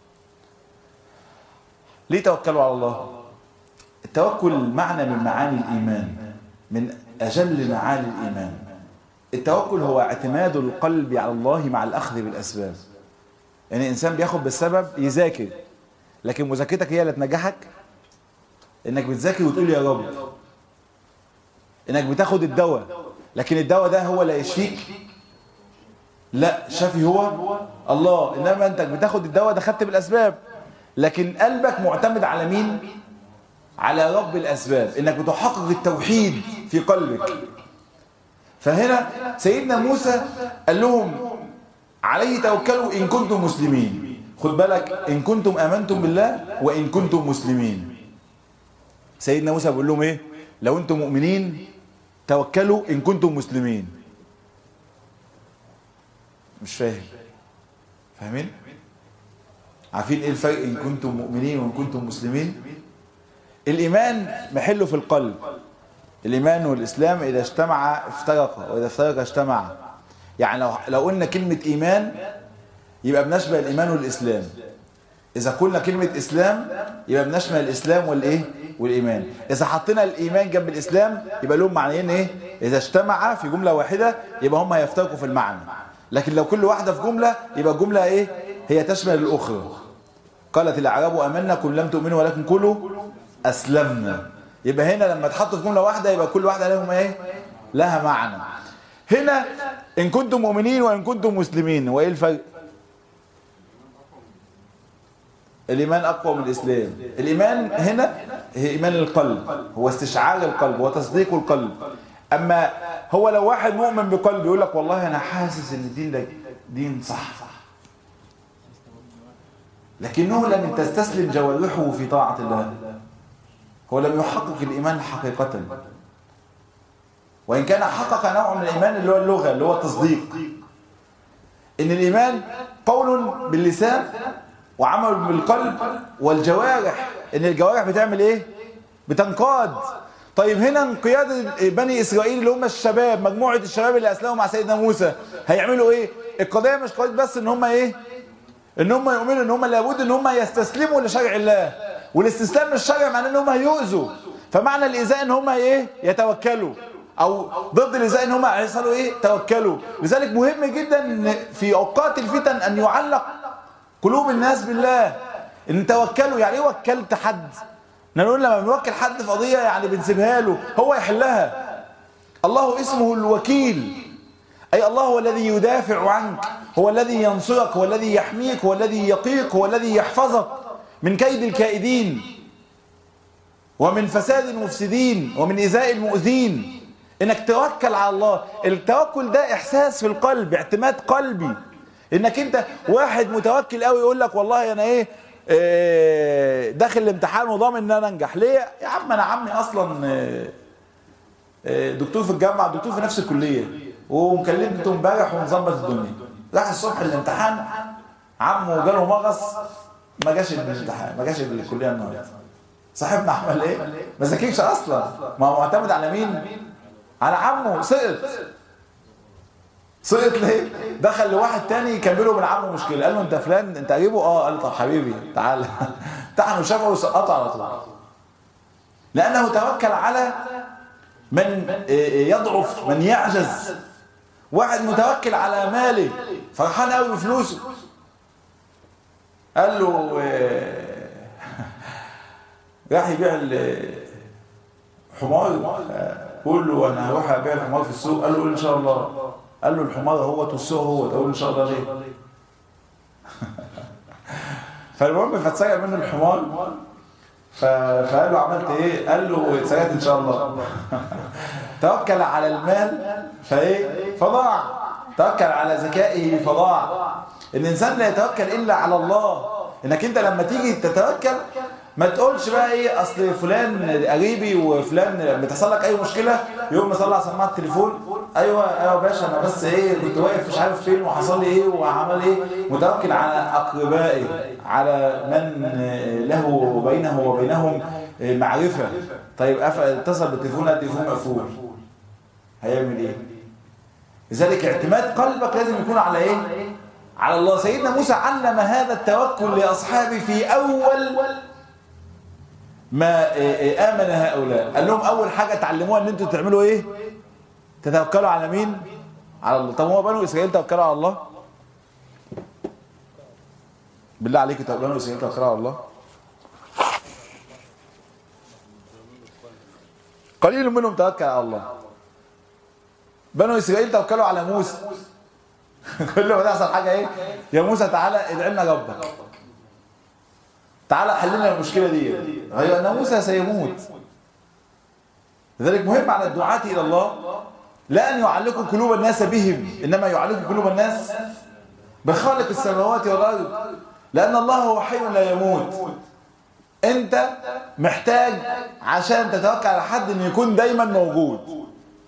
ليه توكلوا على الله؟ التوكل معنى من معاني الايمان، من اجل معاني الايمان. التوكل هو اعتماد القلب على الله مع الاخذ بالاسباب. يعني الانسان بياخد بالسبب يذاكر، لكن مذاكرتك هي اللي تنجحك؟ انك بتذاكر وتقول يا رب. انك بتاخد الدواء، لكن الدواء ده هو اللي يشفيك؟ لا، شافي هو الله. انما انت بتاخد الدواء ده خدت بالاسباب، لكن قلبك معتمد على مين؟ على رب الاسباب، انك بتحقق التوحيد في قلبك. فهنا سيدنا موسى قال لهم عليه توكلوا ان كنتم مسلمين. خد بالك، ان كنتم امنتم بالله وان كنتم مسلمين. سيدنا موسى بيقول لهم ايه؟ لو انتم مؤمنين توكلوا ان كنتم مسلمين. مش فاهم؟ فاهمين؟ عارفين ايه الفرق ان كنتم مؤمنين وان كنتم مسلمين؟ الايمان محله في القلب. الايمان والاسلام اذا اجتمع افترقا، واذا افترقا اجتمع. يعني لو قلنا كلمه ايمان يبقى بنشمل الايمان والاسلام. اذا قلنا كلمه اسلام يبقى بنشمل الاسلام والايه؟ والايمان. اذا حطينا الايمان جنب الاسلام يبقى لهم معنيين ايه؟ اذا اجتمعا في جمله واحده يبقى هم هيفترقوا في المعنى، لكن لو كل واحده في جمله يبقى الجمله ايه؟ هي تشمل الاخرى. قالت الاعراب امنا قل لم تؤمنوا ولكن قولوا اسلمنا. يبقى هنا لما تحطوا في جمله واحده يبقى كل واحده لهم ايه؟ لها معنى. هنا ان كنتم مؤمنين وان كنتم مسلمين. وايه الفرق؟ الايمان اقوى من الاسلام. الايمان هنا هي ايمان القلب، هو استشعار القلب وتصديق القلب. اما هو لو واحد مؤمن بقلبه يقول لك والله انا حاسس ان الدين ده دين صح، لكنه لم تستسلم جوارحه في طاعة الله، هو لم يحقق الإيمان حقيقة. وإن كان حقق نوع من الإيمان اللي هو اللغة، اللي هو التصديق. إن الإيمان قول باللسان وعمل بالقلب والجوارح. إن الجوارح بتعمل إيه؟ بتنقاد. طيب هنا انقياد بني إسرائيل اللي هم الشباب، مجموعة الشباب اللي أسلموا مع سيدنا موسى، هيعملوا إيه؟ القضية مش قضية بس إن هم إيه؟ ان هم يؤمنوا ان هم لابد ان هم يستسلموا لشرع الله، والاستسلام للشرع معناه ان هم هيؤذوا. فمعنى الايذاء ان هم ايه؟ يتوكلوا، او ضد الايذاء ان هم هيصلوا ايه؟ توكلوا. لذلك مهم جدا ان في اوقات الفتن ان يعلق قلوب الناس بالله، ان توكلوا. يعني ايه وكلت حد؟ نقول لما بنوكل حد في قضيه يعني بنسيبها له هو يحلها. الله اسمه الوكيل، أي الله هو الذي يدافع عنك، هو الذي ينصرك، هو الذي يحميك، هو الذي يقيك، هو الذي يحفظك من كيد الكائدين ومن فساد المفسدين ومن إيذاء المؤذين. إنك توكل على الله. التوكل ده إحساس في القلب، اعتماد قلبي. إنك أنت واحد متوكل قوي يقول لك والله أنا داخل الامتحان وضامن إن أنا أنجح. ليه؟ يا عم أنا عمي أصلا دكتور في الجامعة، دكتور في نفس الكلية، ومكلمته امبارح ومظبط الدنيا. راح الصبح الامتحان عمه جاله مغص، ما جاش الامتحان، ما جاش الكليه النهارده. صاحبنا عمل ايه؟ ما ذاكرش اصلا، ما هو معتمد على مين؟ على عمه. سقط ليه؟ دخل لواحد تاني يكمله من عمه مشكله، قال له انت فلان انت قريبه؟ اه. قال له طب حبيبي تعالى. امتحن وشافه وسقطه على طول، لانه توكل على من يضعف، من يعجز. واحد متوكل على ماله، فرحان قوي بفلوسه، قال له راح يبيع الحمار، قول له انا هروح ابيع الحمار في السوق. قال له ان شاء الله. قال له الحمار هو والسوق هو، تقول ان شاء الله ليه؟ فالمهم فاتسرق منه الحمار، فقال له عملت ايه؟ قال له اتسرقت ان شاء الله. توكل على المال فضاع، توكل على ذكائه فضاع. الانسان لا يتوكل الا على الله. انك انت لما تيجي تتوكل ما تقولش بقى ايه اصل فلان قريبي وفلان بتحصل لك اي مشكله يوم مطلع سماعه التليفون، ايوه يا باشا انا بس كنت واقف مش عارف فين وحصل لي ايه وعمل ايه. متوكل على اقربائه، على من له بينه وبينهم معرفه. طيب اتصل بالتليفون، التليفون مقفول، هيعمل ايه؟ لذلك اعتماد قلبك لازم يكون على ايه؟ على الله. سيدنا موسى علم هذا التوكل لأصحابه في أول ما آمن هؤلاء. قال لهم أول حاجة تعلموها أن أنتوا تعملوا إيه؟ تتوكلوا على مين؟ على الله. طب هو بنو إسرائيل توكلوا على الله؟ بالله عليكم بنو إسرائيل توكلوا على الله؟ قليل منهم توكل على الله. بنو إسرائيل توكلوا على موسى. كل ما تحصل حاجة إيه؟ يا موسى تعالى ادعي لنا ربك. تعالى حل لنا المشكلة دي. غير أن موسى سيموت. لذلك مهم على الدعاة إلى الله لا أن يعلقوا قلوب الناس بهم، إنما يعلقوا قلوب الناس بخالق السماوات والأرض، لأن الله هو حي لا يموت. أنت محتاج عشان تتوكل على حد أن يكون دايما موجود.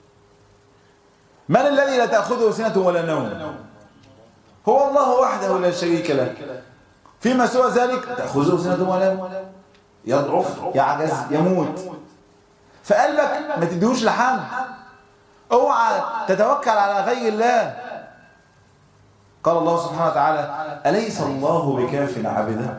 من الذي لا تأخذه سنة ولا نوم؟ هو الله وحده لا شريك له. فيما سوى ذلك تأخذه سنة ولا نوم، يضعف، يعجز، يموت. فقلبك ما تديهوش لحد. اوعى تتوكل على غير الله. قال الله سبحانه وتعالى: أليس الله بكاف عبده؟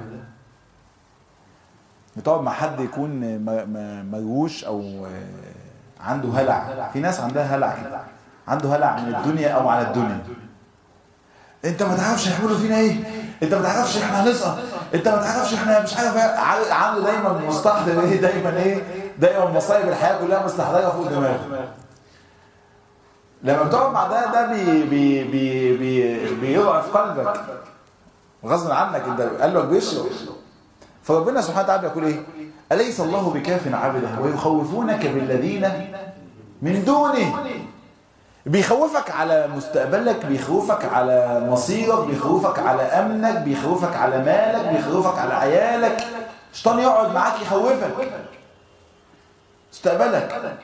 بتقعد مع حد يكون مروش او عنده هلع. في ناس عندها هلع كده، عنده هلع من الدنيا او على الدنيا. انت ما تعرفش هيعملوا فينا ايه، انت ما تعرفش احنا هنسقط، انت ما تعرفش احنا مش عارف. عنده دايما مستحضر ايه، دايما مصايب الحياه كلها مستحضره فوق دماغه. لما بتقعد مع ده بيضعف قلبك غصب عنك، انت قلبك بيشرب. فربنا سبحانه وتعالى يقول ايه؟ أليس الله بكاف عبده ويخوفونك بالذين من دونه. بيخوفك على مستقبلك، بيخوفك على مصيرك، بيخوفك على امنك، بيخوفك على مالك، بيخوفك على عيالك. الشيطان يقعد معاك يخوفك مستقبلك.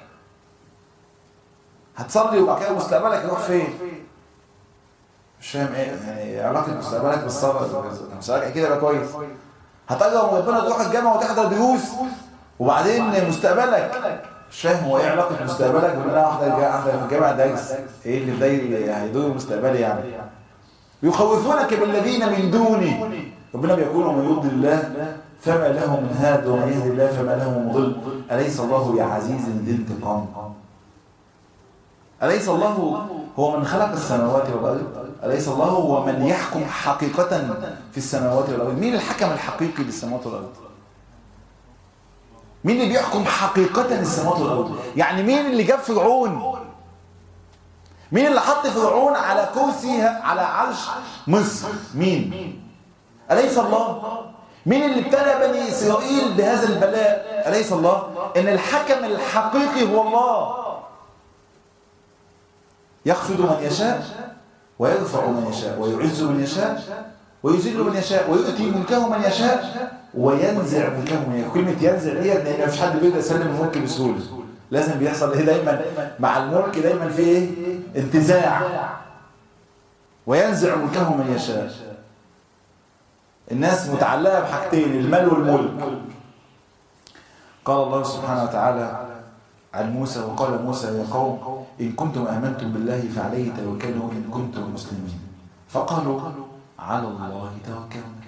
هتصلي وبعد كده مستقبلك يروح فين؟ مش فاهم ايه يعني علاقه مستقبلك بالصلاه. مستقبلك كده يبقى كويس. هتقرب ربنا تروح الجامعه وتحضر دروس وبعدين مستقبلك مش فاهم هو ايه علاقه مستقبلك بان انا احضر في الجامعه درس. ايه اللي هيدور مستقبلي يعني؟ يخوفونك بالذين من دونه. ربنا بيقول: ومن يضلل الله فما له من هاد ومن يهدي الله فما له من مضل. اليس الله بعزيز ذي انتقام؟ أليس الله هو من خلق السماوات والأرض؟ أليس الله هو من يحكم حقيقة في السماوات والأرض؟ مين الحكم الحقيقي للسماوات والأرض؟ مين اللي بيحكم حقيقة السماوات والأرض؟ يعني مين اللي جاب فرعون؟ مين اللي حط فرعون على كرسي على عرش مصر؟ مين؟ أليس الله؟ مين اللي ابتلى بني إسرائيل بهذا البلاء؟ أليس الله؟ إن الحكم الحقيقي هو الله. يخفض من يشاء ويرفع من يشاء ويعز من يشاء ويذل من يشاء ويؤتي ملكه من يشاء وينزع ملكه من يشاء. كلمة ينزع دي لأن مفيش حد بيقدر يسلم الملك بسهولة. لازم بيحصل ايه دايما مع الملك؟ دايما في ايه؟ انتزاع. وينزع ملكه من يشاء. الناس متعلقة بحاجتين: المال والملك. قال الله سبحانه وتعالى عن موسى: وقال موسى يا قوم إن كنتم آمنتم بالله فعليه توكلوا إن كنتم مسلمين. فقالوا على الله توكلنا.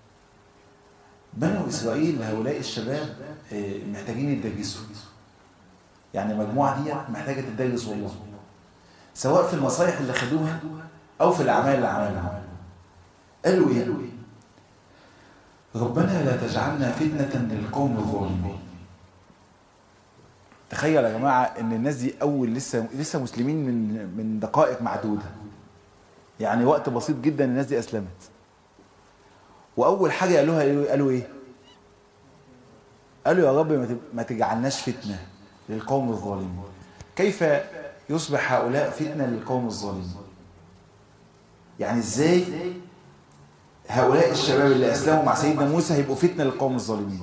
بنو إسرائيل هؤلاء الشباب محتاجين يتدرسوا. يعني المجموعة دي محتاجة تدرس والله، سواء في النصايح اللي خدوها أو في الأعمال اللي عملها. قالوا إيه؟ ربنا لا تجعلنا فتنة للقوم الظالمين. تخيل يا جماعة ان الناس دي اول لسه مسلمين من دقائق معدودة، يعني وقت بسيط جدا الناس دي اسلمت. واول حاجة قالوا ايه؟ قالوا يا رب ما تجعلناش فتنة للقوم الظالمين. كيف يصبح هؤلاء فتنة للقوم الظالمين؟ يعني ازاي هؤلاء الشباب اللي اسلموا مع سيدنا موسى هيبقوا فتنة للقوم الظالمين؟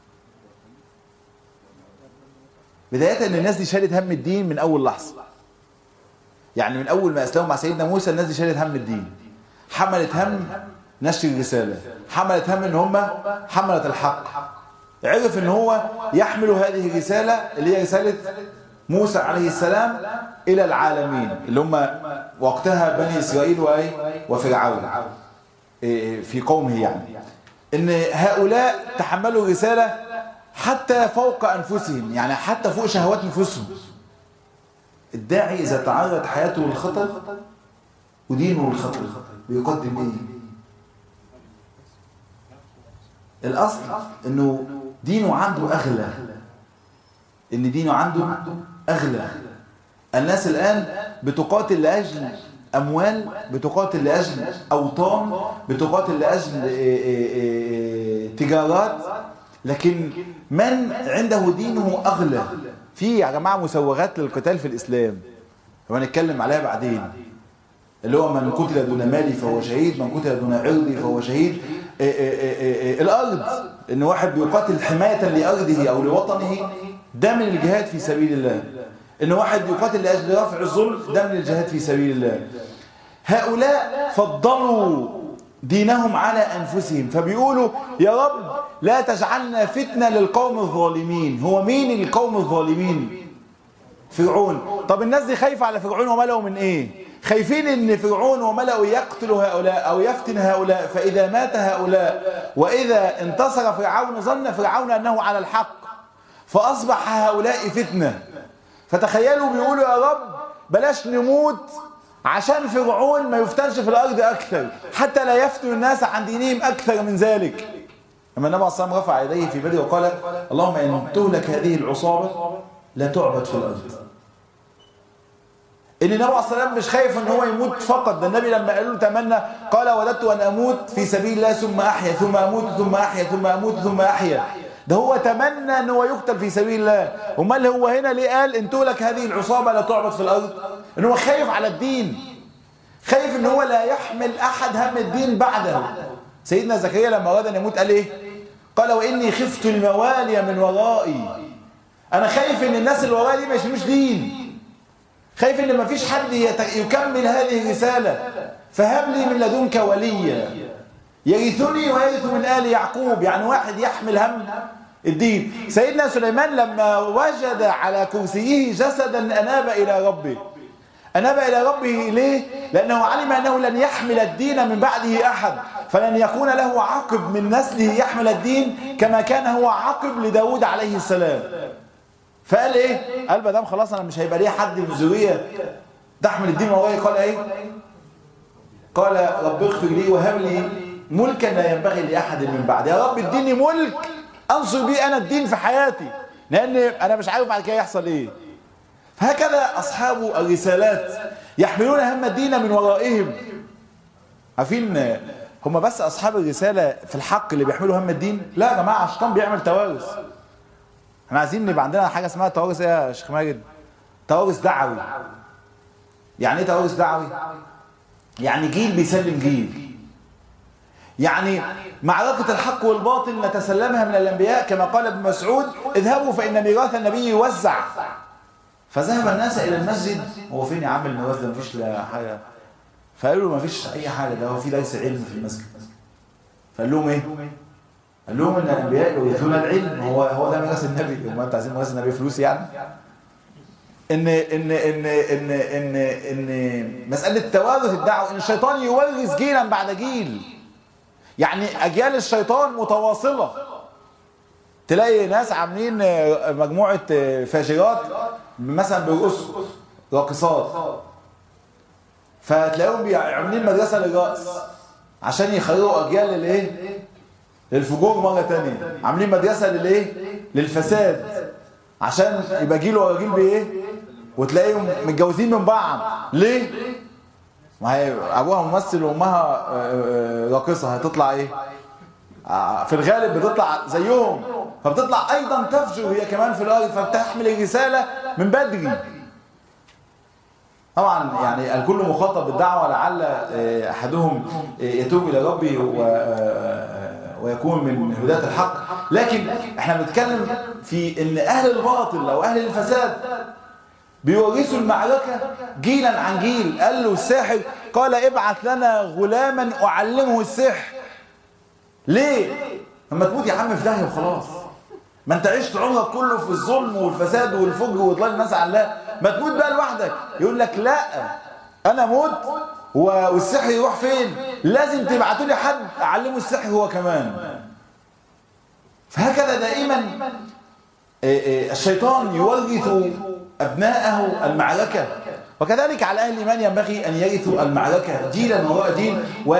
بداية ان الناس دي شالت هم الدين من اول لحظة. يعني من اول ما اسلموا مع سيدنا موسى الناس دي شالت هم الدين، حملت هم نشر الرسالة، حملت هم ان هم حملت الحق. عرف ان هو يحمل هذه الرسالة اللي هي رسالة موسى عليه السلام الى العالمين اللي هم وقتها بني اسرائيل وفرعون. في قومه يعني، ان هؤلاء تحملوا رسالة حتى فوق انفسهم، يعني حتى فوق شهوات نفوسهم. الداعي اذا تعرض حياته للخطر ودينه للخطر بيقدم ايه؟ الاصل انه دينه عنده اغلى، ان دينه عنده اغلى. الناس الان بتقاتل لاجل اموال، بتقاتل لاجل اوطان، بتقاتل لاجل تجارات، لكن من عنده دينه اغلى. في يا جماعه مسوغات للقتال في الاسلام وهنتكلم عليها بعدين، اللي هو من قتل دون مالي فهو شهيد، من قتل دون عرضي فهو شهيد. الارض، ان واحد بيقاتل حمايه لارضه او لوطنه، ده من الجهاد في سبيل الله. ان واحد يقاتل لاجل رفع الظلم، ده من الجهاد في سبيل الله. هؤلاء فضلوا دينهم على انفسهم، فبيقولوا يا رب لا تجعلنا فتنه للقوم الظالمين. هو مين القوم الظالمين؟ فرعون. طب الناس دي خايفه على فرعون وملأه من ايه؟ خايفين ان فرعون وملأه يقتل هؤلاء او يفتن هؤلاء، فاذا مات هؤلاء واذا انتصر فرعون ظن فرعون انه على الحق فاصبح هؤلاء فتنه. فتخيلوا بيقولوا يا رب بلاش نموت عشان فرعون ما يفتنش في الارض اكثر، حتى لا يفتن الناس عن دينهم اكثر من ذلك. لما النبي صلى الله عليه وسلم رفع يديه في بدر وقال اللهم ان تهلك هذه العصابه لا تعبد في الارض. ان النبي عليه الصلاه والسلام مش خايف ان هو يموت فقط، ده النبي لما قالوا له تمنى قال وددت ان اموت في سبيل الله ثم احيا ثم اموت ثم احيا ثم اموت ثم احيا. ده هو تمنى ان هو يقتل في سبيل الله. امال هو هنا ليه قال ان تهلك هذه العصابه لا تعبد في الارض؟ ان هو خايف على الدين، خايف ان هو لا يحمل احد هم الدين بعده. سيدنا زكريا لما اراد ان يموت قال ايه؟ قال واني خفت الموالي من ورائي. انا خايف ان الناس اللي ورايا دي ما يشيلوش دين، خايف ان ما فيش حد يكمل هذه الرساله، فهب لي من لدنك وليا يرثني ويرث من آل يعقوب. يعني واحد يحمل هم الدين. سيدنا سليمان لما وجد على كرسيه جسدا أناب إلى ربه. أناب إلى ربه ليه؟ لأنه علم أنه لن يحمل الدين من بعده أحد، فلن يكون له عقب من نسله يحمل الدين كما كان هو عقب لداود عليه السلام. فقال إيه؟ قال بدام خلاص أنا مش هيبقى ليه حد من الذرية تحمل الدين ورايا. قال إيه؟ قال رب اغفر لي وهب لي ملكا لا ينبغي لأحد من بعد. يا رب اديني ملك أنصر بيه أنا الدين في حياتي، لأن أنا مش عارف بعد كده يحصل إيه. فهكذا أصحاب الرسالات يحملون هم الدين من ورائهم. عارفين هم بس أصحاب الرسالة في الحق اللي بيحملوا هم الدين؟ لا يا جماعة، الشيطان بيعمل توارث. احنا عايزين نبقى عندنا حاجة اسمها توارث. ايه يا شيخ ماجد؟ توارث دعوي. يعني ايه توارث دعوي؟ يعني جيل بيسلم جيل. يعني معركة الحق والباطل نتسلمها من الأنبياء، كما قال ابن مسعود اذهبوا فإن ميراث النبي يوزع. فذهب الناس إلى المسجد. هو فين يا عم الميراث ده؟ مفيش لا حاجة. فقالوا له مفيش أي حاجة، ده هو في درس علم في المسجد. فقال لهم إيه؟ قال لهم إن الأنبياء يورثون العلم. هو ده ميراث النبي. هم أنتوا عايزين ميراث النبي فلوس يعني؟ إن مسألة توارث الدعوة، إن الشيطان يورث جيلا بعد جيل. يعني أجيال الشيطان متواصلة. تلاقي ناس عاملين مجموعة فاجرات مثلا بيرقصوا راقصات، فتلاقيهم عاملين مدرسة للرقص عشان يخرجوا أجيال للإيه؟ للفجور مرة تانية. عاملين مدرسة للإيه؟ للفساد عشان يبقى جيل ورا جيل بإيه؟ وتلاقيهم متجوزين من بعض. ليه؟ ما هي ابوها ممثل وامها راقصه، هتطلع ايه؟ في الغالب بتطلع زيهم، فبتطلع ايضا تفجر هي كمان في الارض، فبتحمل الرساله من بدري. طبعا يعني الكل مخاطب بالدعوه، لعل احدهم يتوب الى ربه ويكون من هداة الحق. لكن احنا بنتكلم في ان اهل الباطل او اهل الفساد بيورثوا المعركة جيلا عن جيل. قال له الساحر قال ابعث لنا غلاما أعلمه السحر. ليه؟ لما تموت يا عم في داهية وخلاص. ما انت عشت عمرك كله في الظلم والفساد والفجر وإضلال الناس عن الله، ما تموت بقى لوحدك. يقول لك لا، أنا موت والسحر يروح فين؟ لازم تبعتوا لي حد اعلمه السحر هو كمان. فهكذا دائما الشيطان يورث ابناءه المعركه، وكذلك على اهل الايمان ينبغي ان يرثوا المعركه جيلا وراء جيل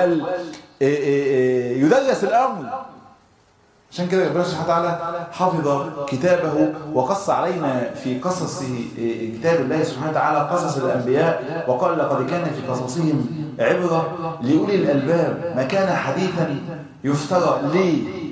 ويدرس الامر. عشان كده ربنا سبحانه وتعالى حفظ كتابه وقص علينا في قصص كتاب الله سبحانه وتعالى قصص الأنبياء، وقال لقد كان في قصصهم عبرة لأولي الألباب ما كان حديثا يفترى ليه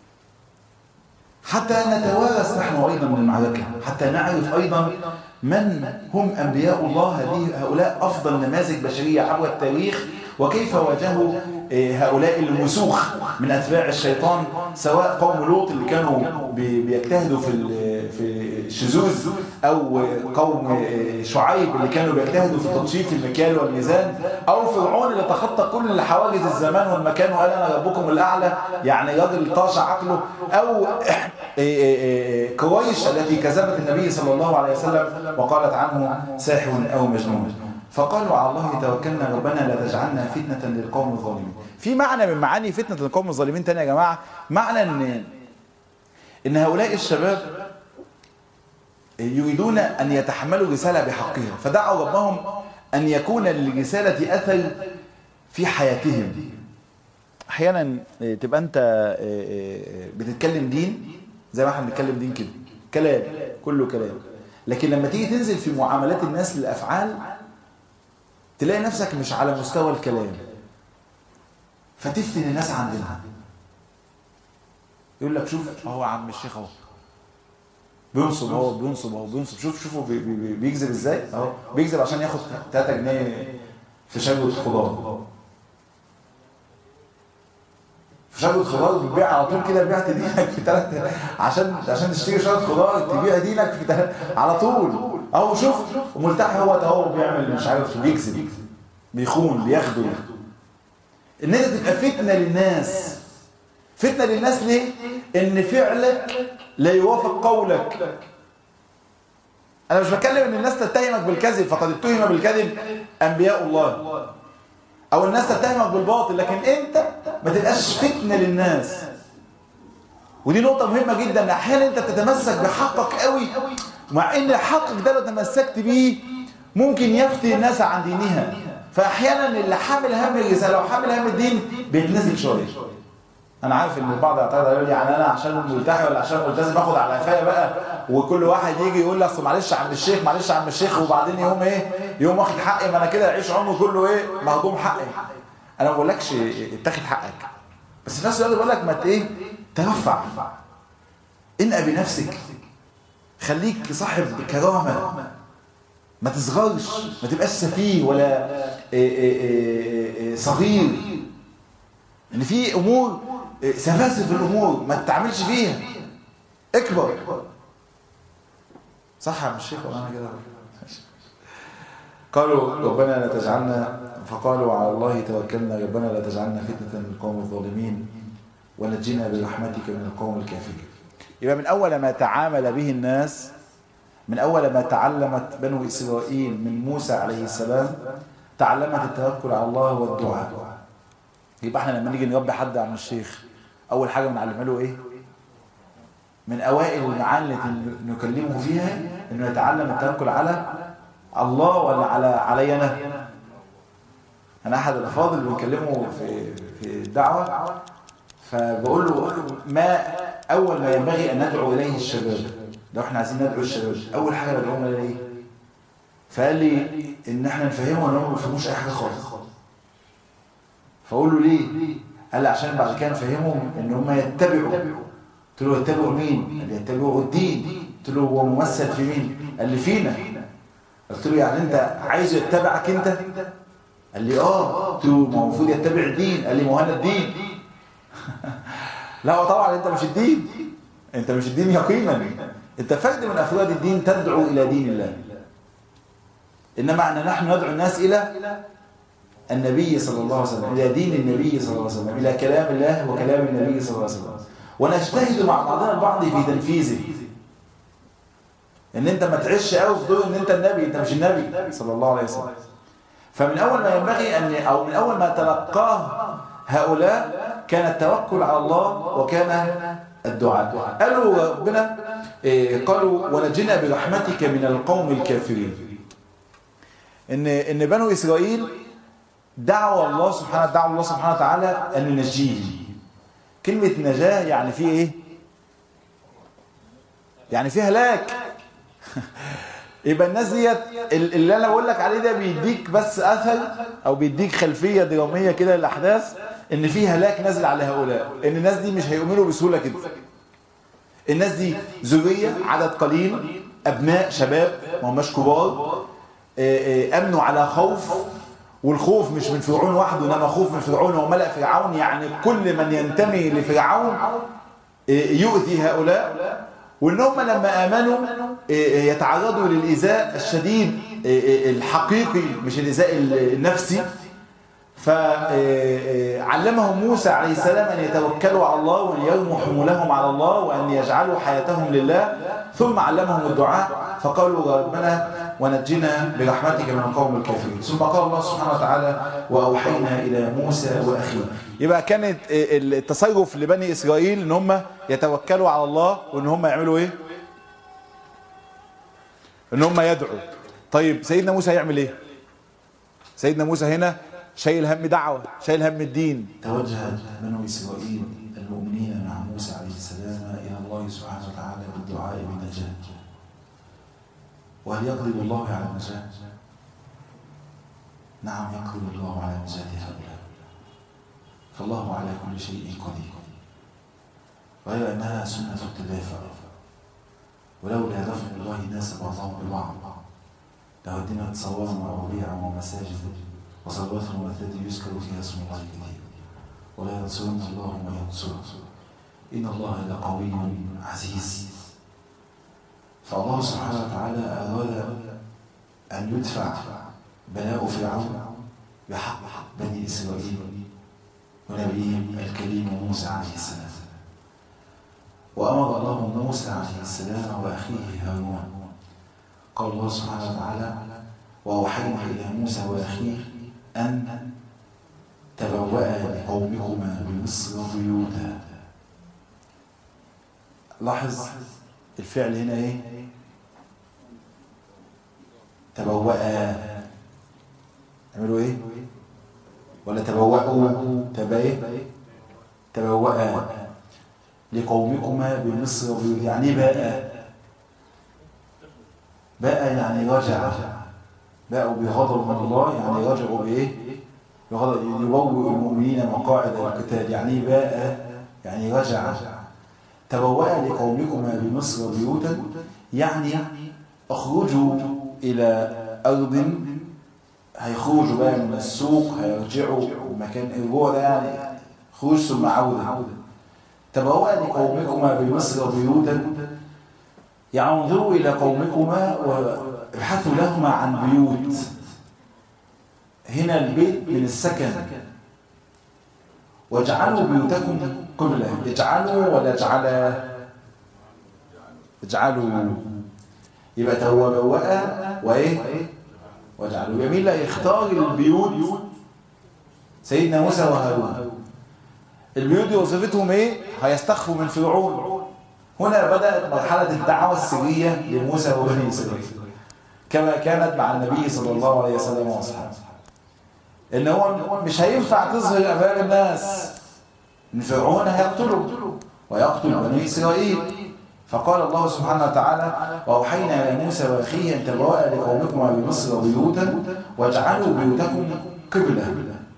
حتى نتوارث نحن أيضا من المعركة، حتى نعرف أيضا من هم أنبياء الله. هؤلاء أفضل نماذج بشرية عبر التاريخ، وكيف واجهوا هؤلاء المسوخ من أتباع الشيطان، سواء قوم لوط اللي كانوا بيجتهدوا في الشذوذ، أو قوم شعيب اللي كانوا بيجتهدوا في تطشيف المكيال والميزان، أو فرعون اللي تخطى كل حواجز الزمان والمكان وقال أنا ربكم الأعلى، يعني راجل طاش عقله، أو قريش التي كذبت النبي صلى الله عليه وسلم وقالت عنه ساحر أو مجنون. فقالوا على الله توكلنا ربنا لا تجعلنا فتنة للقوم الظالمين. في معنى من معاني فتنة للقوم الظالمين تاني يا جماعة، معنى إن هؤلاء الشباب يريدون أن يتحملوا رسالة بحقها، فدعوا ربهم أن يكون للرسالة أثر في حياتهم. أحيانا تبقى أنت بتتكلم دين زي ما احنا بنتكلم دين كده، كلام كله كلام، لكن لما تيجي تنزل في معاملات الناس للأفعال تلاقي نفسك مش على مستوى الكلام، فتفتن الناس عندنا. يقول لك شوف اهو عم الشيخ اهو بينصب، اهو بينصب اهو بينصب، شوفوا بيكذب ازاي، اهو بيكذب عشان ياخد 3 جنيه في شجرة خضار. في شجرة خضار بتبيع على طول كده، بعت دينك في 3 عشان تشتري شجرة خضار تبيع دينك في على طول. اهو شوف وملتحي هو بيعمل مش عارف، بيكذب بيخون بياخده. ان انت تبقى فتنه للناس. فتنه للناس ليه؟ ان فعلك لا يوافق قولك. انا مش بتكلم ان الناس تتهمك بالكذب، فقد اتهم بالكذب انبياء الله، او الناس تتهمك بالباطل، لكن انت ما تبقاش فتنه للناس. ودي نقطه مهمه جدا. احيانا انت تتمسك بحقك قوي، مع ان حقك ده لو تمسكت بيه ممكن يفتي الناس عن دينها. فاحيانا اللي حامل هم الرساله وحامل هم الدين بيتنزل شويه. انا عارف ان البعض يعترض يقول يعني انا عشان ملتحي ولا عشان ملتزم اخد على قفايا بقى، وكل واحد يجي يقول لي اصل معلش يا عم الشيخ معلش يا عم الشيخ، وبعدين يوم واخد حقي، ما انا كده اعيش عمري كله مهضوم حقي. انا ما بقولكش اتاخد حقك، بس في نفس الوقت بقول لك ما ترفع، انقى بنفسك، خليك صاحب كرامه، ما تصغرش، ما تبقاش سفيه ولا صغير. ان في امور سفاسف الامور ما تتعاملش فيها، اكبر. صح يا الشيخ ولا انا كده؟ قالوا ربنا لا تجعلنا، فقالوا على الله توكلنا ربنا لا تجعلنا فتنة للقوم الظالمين ونجنا برحمتك من القوم الكافرين. يبقى من اول ما تعامل به الناس، من أول ما تعلمت بنو إسرائيل من موسى عليه السلام تعلمت التوكل على الله والدعاء. يبقى احنا لما نيجي نربي حد عن الشيخ أول حاجة بنعلمها له إيه؟ من أوائل المعاني التي نكلمه فيها إنه يتعلم التوكل على الله ولا علي أنا. أنا أحد الأفاضل اللي بنكلمه في الدعوة، فبقول له ما أول ما ينبغي أن ندعو إليه الشباب، لو احنا عايزين ندعو الشباب اول حاجه ندعوهم الى ايه؟ فقال لي ان احنا نفهمهم ان هم ما بيفهموش اي حاجه خالص. فاقول له ليه؟ قال لي عشان بعد كده نفهمهم ان هم يتبعوا. قلت له يتبعوا مين؟ قال لي يتبعوا الدين. قلت له هو ممثل في مين؟ قال لي فينا. قلت له يعني انت عايزه يتبعك انت؟ قال لي قلت له ما هو المفروض يتبع الدين. قال لي ما هو انا الدين. لا طبعا انت مش الدين، انت مش الدين يقينا، انت فرد من افراد الدين تدعو الى دين الله. انما ان نحن ندعو الناس الى النبي صلى الله عليه وسلم، الى دين النبي صلى الله عليه وسلم، الى كلام الله وكلام النبي صلى الله عليه وسلم، ونجتهد مع بعضنا البعض في تنفيذه. ان انت ما تعيش قوي في دور ان انت النبي، انت مش النبي صلى الله عليه وسلم. فمن أول ما ينبغي أو من أول ما تلقاه هؤلاء كان التوكل على الله وكان الدعاء. قالوا ربنا قالوا ونجنا برحمتك من القوم الكافرين. إن بنو إسرائيل دعوا الله سبحانه وتعالى أن ينجيه. كلمة نجاة يعني فيه إيه؟ يعني فيه هلاك. يبقى الناس ديت اللي انا بقول لك عليه ده بيديك بس اثر او بيديك خلفيه دراميه كده للاحداث ان في هلاك نازل على هؤلاء، ان الناس دي مش هيؤمنوا بسهوله كده. الناس دي ذريه عدد قليل، ابناء شباب ما هماش كبار، امنوا على خوف، والخوف مش من فرعون وحده انما خوف من فرعون وملأ فرعون، يعني كل من ينتمي لفرعون يؤذي هؤلاء. وان هم لما امنوا يتعرضوا للايذاء الشديد الحقيقي مش الايذاء النفسي. فعلمهم موسى عليه السلام ان يتوكلوا على الله وان يرموا حمولهم على الله وان يجعلوا حياتهم لله، ثم علمهم الدعاء فقالوا ربنا ونجنا برحمتك من القوم الكافرين. ثم قال الله سبحانه وتعالى واوحينا الى موسى واخيه. يبقى كانت التصرف لبني اسرائيل ان هم يتوكلوا على الله وان هم يعملوا ايه؟ ان هم يدعوا. طيب سيدنا موسى هيعمل ايه؟ سيدنا موسى هنا شايل هم دعوه، شايل هم الدين. توجه بنو اسرائيل المؤمنين مع موسى عليه السلام الى الله سبحانه وتعالى بالدعاء بالنجاة. وهل يقدر الله على النجاة؟ نعم يقدر الله على نجاة هؤلاء، فالله على كل شيء قدير. غير أنها سنة التدافع، ولولا دفع الله الناس بعضهم ببعض لهدمت صوامع وربيع ومساجد وصلوات ومساجد يذكر فيها اسم الله كثير، ولا ينصرن الله من ينصره إن الله لقوي عزيز. فالله سبحانه وتعالى أراد أن يدفع بلاء فرعون بحق بني إسرائيل ونبيهم الكريم موسى عليه السلام. وأمر الله موسى عليه السلام وأخيه هارون. قال الله سبحانه وتعالى وأوحينا إلى موسى وأخيه أن تبوأ لقومكما بمصر بيوتا. لاحظ الفعل هنا ايه؟ تبوأ. عملوا ايه؟ ولا تبوأوا؟ تبوأ لقومكما بمصر بيوتا. يعني بقى يعني رجع، بقوا بغضب من الله، يعني رجعوا بايه؟ بغضب. يبوئ المؤمنين مقاعد القتال، يعني بقى يعني رجع. تبوأ لقومكما بمصر بيوتا يعني اخرجوا الى ارض، هيخرجوا بقى من السوق، هيرجعوا مكان الرجوع ده يعني خروج ثم عودة. تبوأ لقومكما بمصر بيوتا يعني انظروا الى قومكما وابحثوا لهما عن بيوت. هنا البيت من السكن. واجعلوا بيوتكم قبلة. اجعلوا ولا اجعلوا. يبقى تبوأ وايه؟ واجعلوا. جميل. يختار البيوت سيدنا موسى وهارون. البيوت دي وظيفتهم ايه؟ هيستخفوا من فرعون. هنا بدأت مرحلة الدعوة السرية لموسى وبني إسرائيل كما كانت مع النبي صلى الله عليه وسلم واصحابه. ان هو مش هينفع تظهر امام الناس ان فرعون هيقتله ويقتل بني اسرائيل. فقال الله سبحانه وتعالى واوحينا الى موسى واخيه ان تبوأ لقومكما بمصر بيوتا واجعلوا بيوتكم قبلة.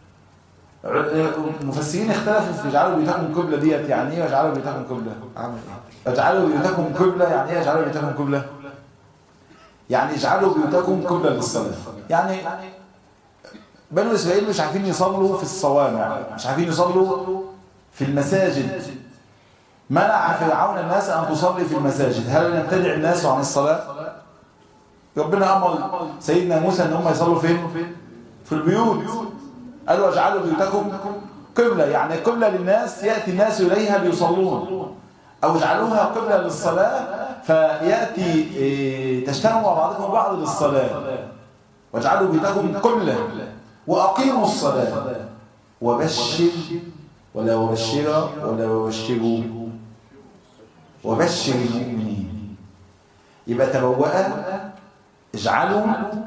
المفسرين اختلفوا في اجعلوا بيوتكم قبلة ديت يعني ايه. واجعلوا بيوتكم قبلة اجعلوا بيوتكم قبلة يعني ايه؟ اجعلوا بيوتكم قبلة يعني اجعلوا بيوتكم قبلة للصلاة. يعني بنو إسرائيل مش عارفين يصلوا في الصوامع، مش عارفين يصلوا في المساجد. منع فرعون الناس أن تصلي في المساجد. هل يمتنع الناس عن الصلاة؟ ربنا أمر سيدنا موسى أن هم يصلوا فين؟ في البيوت. قالوا اجعلوا بيوتكم قبلة يعني قبلة للناس يأتي الناس إليها ليصلون، أو اجعلوها قبلة للصلاة فيأتي تجتمعوا مع بعضكم بعض للصلاة. واجعلوا بيتكم قبلة وأقيموا الصلاة وبشر ولا وبشر ولا وبشروا وبشر المؤمنين. يبقى تبوأ، اجعلوا،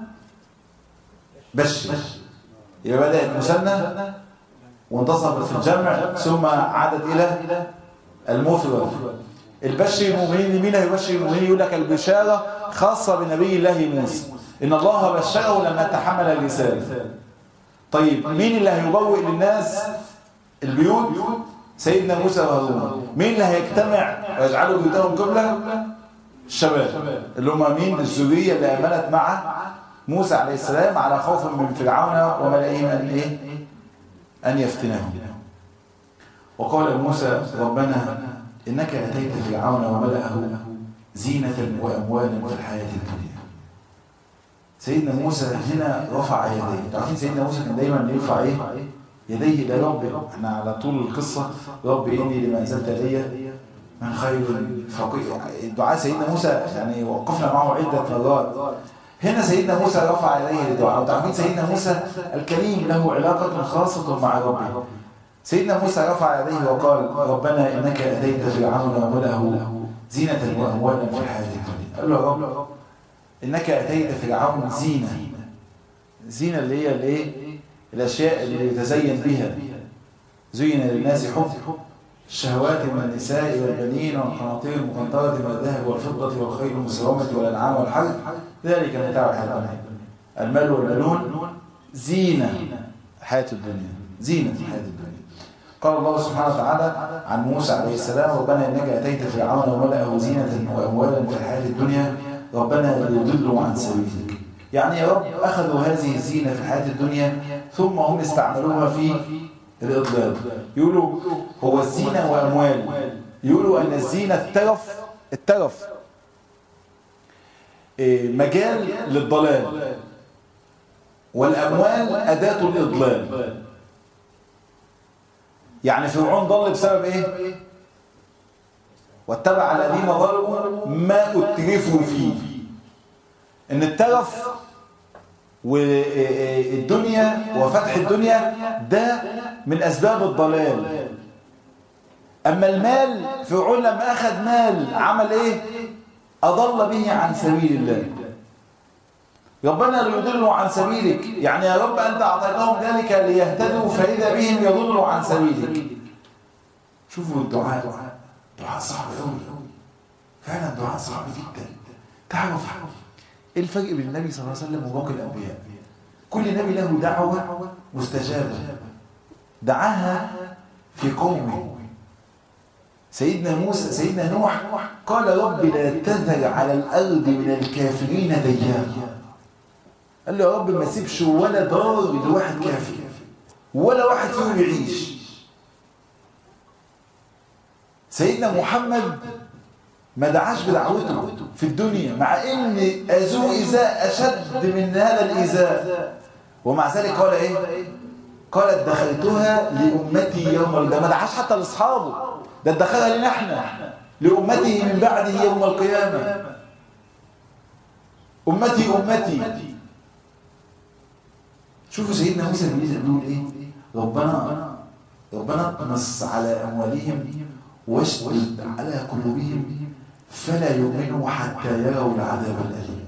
بشر. يبقى بدأت مثنى وانتصبت في الجمع ثم عادت إلى المفرد. البشر المؤمنين، مين هيبشر المؤمنين؟ يقول لك البشارة خاصة بنبي الله موسى، إن الله بشره لما تحمل الرسالة. طيب مين اللي هيبوئ للناس البيوت؟ سيدنا موسى وهارون. مين اللي هيجتمع ويجعلوا بيوتهم قبلة؟ الشباب اللي هم مين؟ الذرية اللي آمنت مع موسى عليه السلام على خوف من فرعون وملئهم أن يفتنهم. وقال موسى ربنا إنك أتيت فرعون وملأه زينة وأموالا في الحياة الدنيا. سيدنا موسى هنا رفع يديه. عارفين سيدنا موسى كان دايما يرفع ايه؟ يديه الى ربه. احنا على طول القصه رب اني لما انزلت الي من خير فقير. دعاء سيدنا موسى يعني وقفنا معه عده مرات. هنا سيدنا موسى رفع يديه للدعاء. وتعرفين سيدنا موسى الكريم له علاقه خاصه مع ربه. سيدنا موسى رفع يديه وقال ربنا انك اتيت فرعون وملأه زينه واموالا في الحياه الدنيا. قال له يا رب إنك أتيت فرعون زينة اللي هي الايه؟ الأشياء اللي يتزين بها. زين للناس حب الشهوات من النساء والبنين والقناطير المقنطرة من الذهب والفضة والخيل المسومة والأنعام والحرث ذلك متاع الحياة الدنيا. المال والبنون زينة الحياة الدنيا، زينة الحياة الدنيا. قال الله سبحانه وتعالى عن موسى عليه السلام ربنا إنك أتيت فرعون وملأه زينة وأموالا في الحياة الدنيا ربنا ليضلوا عن سبيلك. يعني يا رب أخذوا هذه الزينة في الحياة الدنيا ثم هم استعملوها في الإضلال. يقولوا هو الزينة وأموال. يقولوا أن الزينة الترف مجال للضلال، والأموال أداة الإضلال. يعني فرعون ضل بسبب إيه؟ واتبع الذين ظلموا ما اترفوا فيه. ان الترف والدنيا وفتح الدنيا ده من اسباب الضلال. اما المال فرعون لما اخذ مال عمل ايه؟ اضل به عن سبيل الله. ربنا ليضلوا عن سبيلك، يعني يا رب انت اعطيتهم ذلك ليهتدوا فاذا بهم يضلوا عن سبيلك. شوفوا الدعاء، دعاء صعب قوي فعلا، دعاء صعب جدا. تعرف ايه الفرق بين النبي صلى الله عليه وسلم وباقي الانبياء؟ كل نبي له دعوه مستجابه دعاها في قومه. سيدنا نوح قال رب لا تذر على الارض من الكافرين ديارا. قال له يا رب ما تسيبش ولا دار لواحد كافر ولا واحد فيهم يعيش. سيدنا محمد ما دعاش بدعوته في الدنيا مع ان اذوه ايذاء اشد من هذا الايذاء، ومع ذلك قال ايه؟ قال ادخرتها لامتي يوم القيامه. ما دعاش حتى لاصحابه، ده ادخرها لنا احنا لامته من بعده يوم القيامه. امتي امتي. شوفوا سيدنا موسى بيقول ايه؟ ربنا اطمس على اموالهم واشدد على قلوبهم فلا يؤمنوا حتى يروا العذاب الأليم.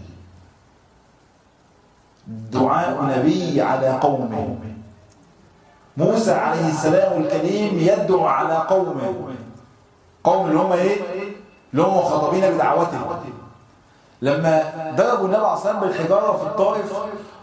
دعاء نبي على قومه. موسى عليه السلام الكريم يدعو على قومه. قوم اللي هم ايه؟ اللي هم مخاطبين بدعوته. لما ضربوا النبي عليه الصلاه والسلام بالحجاره في الطائف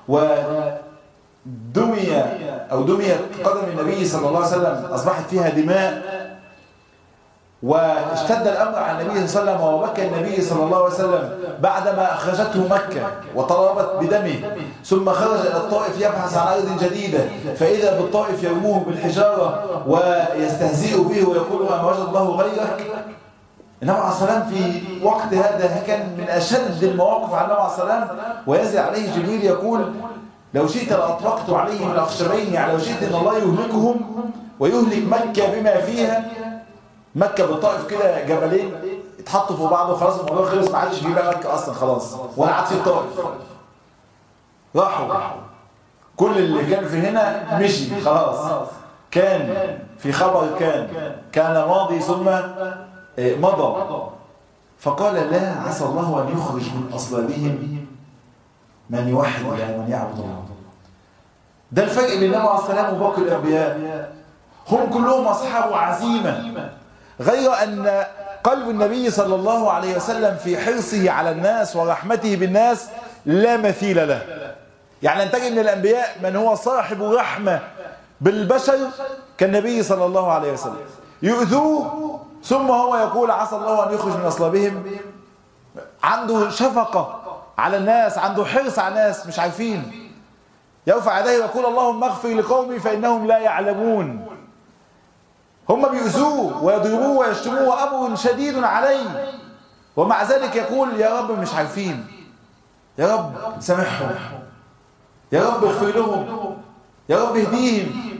دميت قدم النبي صلى الله عليه وسلم، اصبحت فيها دماء، واشتد الأمر على النبي صلى الله عليه وسلم، وبكى النبي صلى الله عليه وسلم بعدما أخرجته مكة وطلبت بدمه، ثم خرج إلى الطائف يبحث عن أرض جديدة، فإذا بالطائف يرموه بالحجارة ويستهزئ به ويقول ما وجد الله غيرك. النبي عليه الصلاة والسلام في وقت هذا كان من أشد المواقف على النبي عليه الصلاة والسلام، وينزل عليه جبريل يقول لو شئت لأطلقت عليهم الأخشبين، يعني لو شئت أن الله يهلكهم ويهلك مكة بما فيها. مكة بالطائف كده جبلين اتحطوا في بعض وخلاص الموضوع خلص، ما عادش فيه بقى مكة اصلا خلاص، ولا عاد في الطائف. راحوا، كل اللي كان في هنا مشي خلاص، كان في خبر كان ماضي ثم مضى. فقال لا، عسى الله أن يخرج من أصلابهم من يوحد الله ومن يعبد الله. ده الفرق بين النبي عليه الصلاة والسلام وباقي الأنبياء، هم كلهم أصحاب عزيمة، غير أن قلب النبي صلى الله عليه وسلم في حرصه على الناس ورحمته بالناس لا مثيل له. يعني أن تجد من الأنبياء من هو صاحب رحمة بالبشر كالنبي صلى الله عليه وسلم، يؤذوه ثم هو يقول عسى الله أن يخرج من أصلابهم. عنده شفقة على الناس، عنده حرص على الناس، مش عارفين، يرفع يديه ويقول اللهم اغفر لقومي فإنهم لا يعلمون. هم بيؤذوه ويضربوه ويشتموه وأمر شديد عليه، ومع ذلك يقول يا رب مش عارفين، يا رب سامحهم، يا رب اغفر لهم، يا رب اهديهم.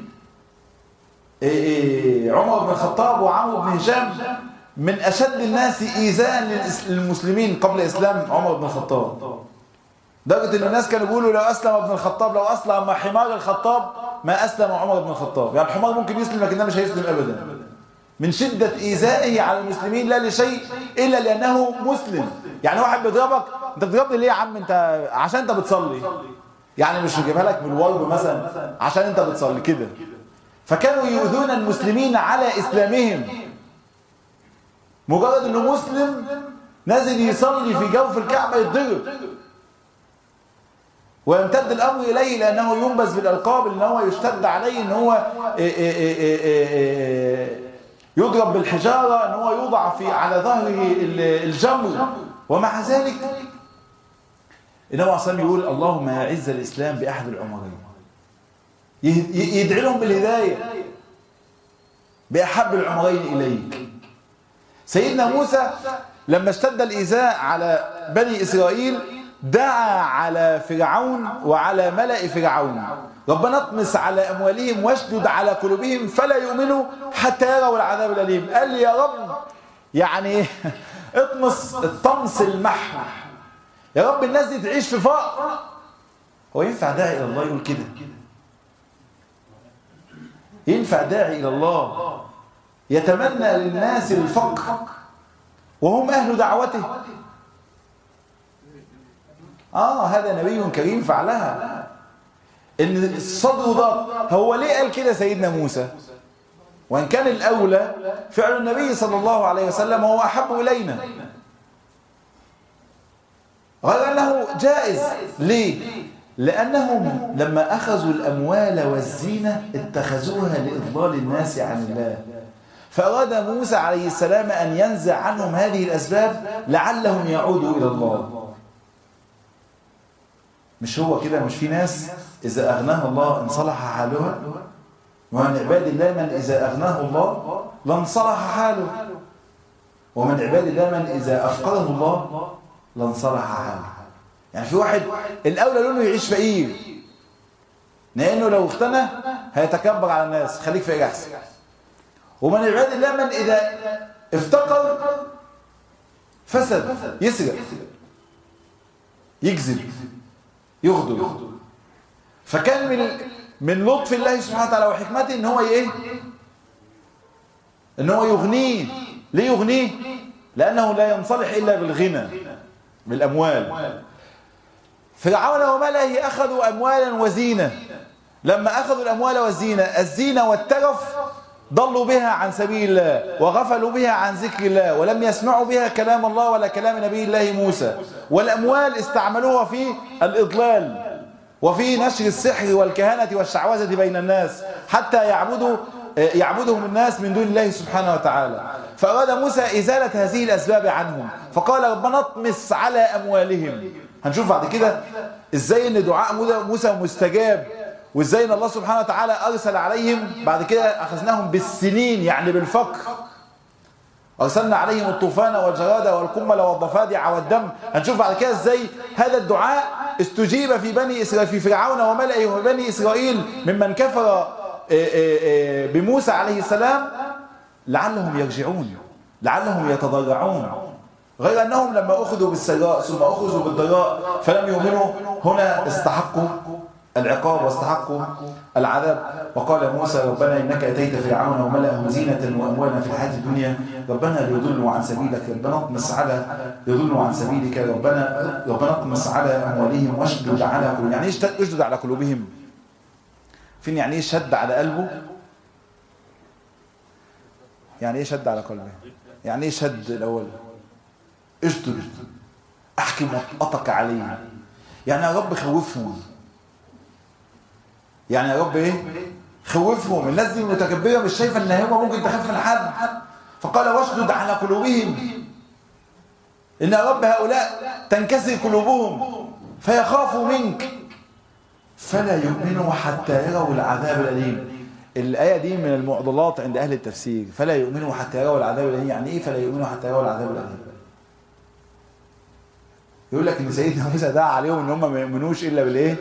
عمر بن الخطاب وعمرو بن هشام من أشد الناس إيذاء للمسلمين قبل إسلام عمر بن الخطاب، درجة إن الناس كانوا بيقولوا لو أسلم ابن الخطاب، لو أسلم حمار الخطاب ما أسلم عمر بن الخطاب. يعني الحمار ممكن يسلم لكنه مش هيسلم أبدا، من شدة إيذائه على المسلمين، لا لشيء إلا لأنه مسلم. يعني واحد بيضربك، أنت بتضربني ليه يا عم؟ أنت عشان أنت بتصلي، يعني مش هجيبها لك من الورب مثلا، عشان أنت بتصلي كده. فكانوا يؤذون المسلمين على إسلامهم، مجرد أنه مسلم نازل يصلي في جوف الكعبة يتضرب، ويمتد الأمر إليه لأنه ينبذ بالألقاب، لأنه يشتد عليه أنه هو يضرب بالحجارة، أنه يوضع على ظهره الجمر. ومع ذلك النبي عليه الصلاة والسلام يقول اللهم أعز الإسلام بأحد العمرين، يدعي لهم بالهداية بأحب العمرين إليك. سيدنا موسى لما اشتد الإيذاء على بني إسرائيل دعا على فرعون وعلى ملأ فرعون ربنا اطمس على أموالهم واشدد على قلوبهم فلا يؤمنوا حتى يروا العذاب الأليم. قال لي يا رب يعني اطمس الطمس المحو، يا رب الناس دي تعيش في فقر. هو ينفع داعي إلى الله يقول كده؟ ينفع داعي إلى الله يتمنى للناس الفقر وهم أهل دعوته؟ هذا نبي كريم فعلها، إن الصدر ضاق. هو ليه قال كده سيدنا موسى؟ وإن كان الأولى فعل النبي صلى الله عليه وسلم هو أحب إلينا، غير أنه جائز. ليه؟ لأنهم لما أخذوا الأموال والزينة اتخذوها لإضلال الناس عن الله، فأراد موسى عليه السلام أن ينزع عنهم هذه الأسباب لعلهم يعودوا إلى الله. مش هو كده؟ مش في ناس إذا أغناها الله انصلح حالها، ومن عباد الله من إذا أغناه الله لانصلح حاله، ومن عباد الله من إذا أفقره الله لانصلح حاله. يعني في واحد الأولى لونه يعيش فقير، لأنه لو اغتنى هيتكبر على الناس، خليك فقير أحسن. ومن عباد الله من إذا افتقر فسد، يسرق، يكذب، يغدر. فكان من لطف الله سبحانه وتعالى وحكمته ان هو ان هو يغنيه. ليه يغنيه؟ لانه لا ينصلح الا بالغنى بالاموال. فرعون وملئه اخذوا اموالا وزينه، لما اخذوا الاموال والزينه، الزينه والترف، ضلوا بها عن سبيل الله وغفلوا بها عن ذكر الله، ولم يسمعوا بها كلام الله ولا كلام نبي الله موسى. والأموال استعملوها في الإضلال وفي نشر السحر والكهنة والشعوذة بين الناس حتى يعبدهم الناس من دون الله سبحانه وتعالى. فأراد موسى إزالة هذه الأسباب عنهم، فقال ربنا اطمس على أموالهم. هنشوف بعد كده إزاي أن دعاء موسى مستجاب، وإزاي أن الله سبحانه وتعالى أرسل عليهم بعد كده أخذناهم بالسنين، يعني بالفقر. أرسلنا عليهم الطوفان والجراد والقمل والضفادع والدم. هنشوف بعد كده إزاي هذا الدعاء استجيب في بني إسرائيل، في فرعون وملئه وبني إسرائيل ممن كفر بموسى عليه السلام، لعلهم يرجعون، لعلهم يتضرعون. غير أنهم لما أخذوا بالسراء ثم أخذوا بالضراء فلم يؤمنوا، هنا استحقوا العقاب واستحقوا العذاب. وقال موسى ربنا إنك أتيت فرعون وملأه زينة وأموالا في الحياة الدنيا ربنا ليضلوا عن سبيلك ربنا اطمس على ليضلوا عن سبيلك ربنا اطمس على أموالهم واشدد على قلوبهم. يعني ايش اشدد على قلوبهم؟ فين يعني ايه شد على قلبه؟ يعني ايه شد على قلبه؟ يعني ايه شد الأول؟ اشدد، احكم وطأطك عليه. يعني يا رب خوفهم، يعني يا رب ايه؟ خوفهم. الناس دي متكبرة مش شايفة ان هي ممكن تخاف من حد، فقال واشدد على قلوبهم، ان يا رب هؤلاء تنكسر قلوبهم فيخافوا منك فلا يؤمنوا حتى يروا العذاب الأليم. الآية دي من المعضلات عند أهل التفسير، فلا يؤمنوا حتى يروا العذاب الأليم. يعني ايه فلا يؤمنوا حتى يروا العذاب الأليم؟ يقول لك ان سيدنا موسى دعا عليهم ان هم ما يؤمنوش الا بالايه؟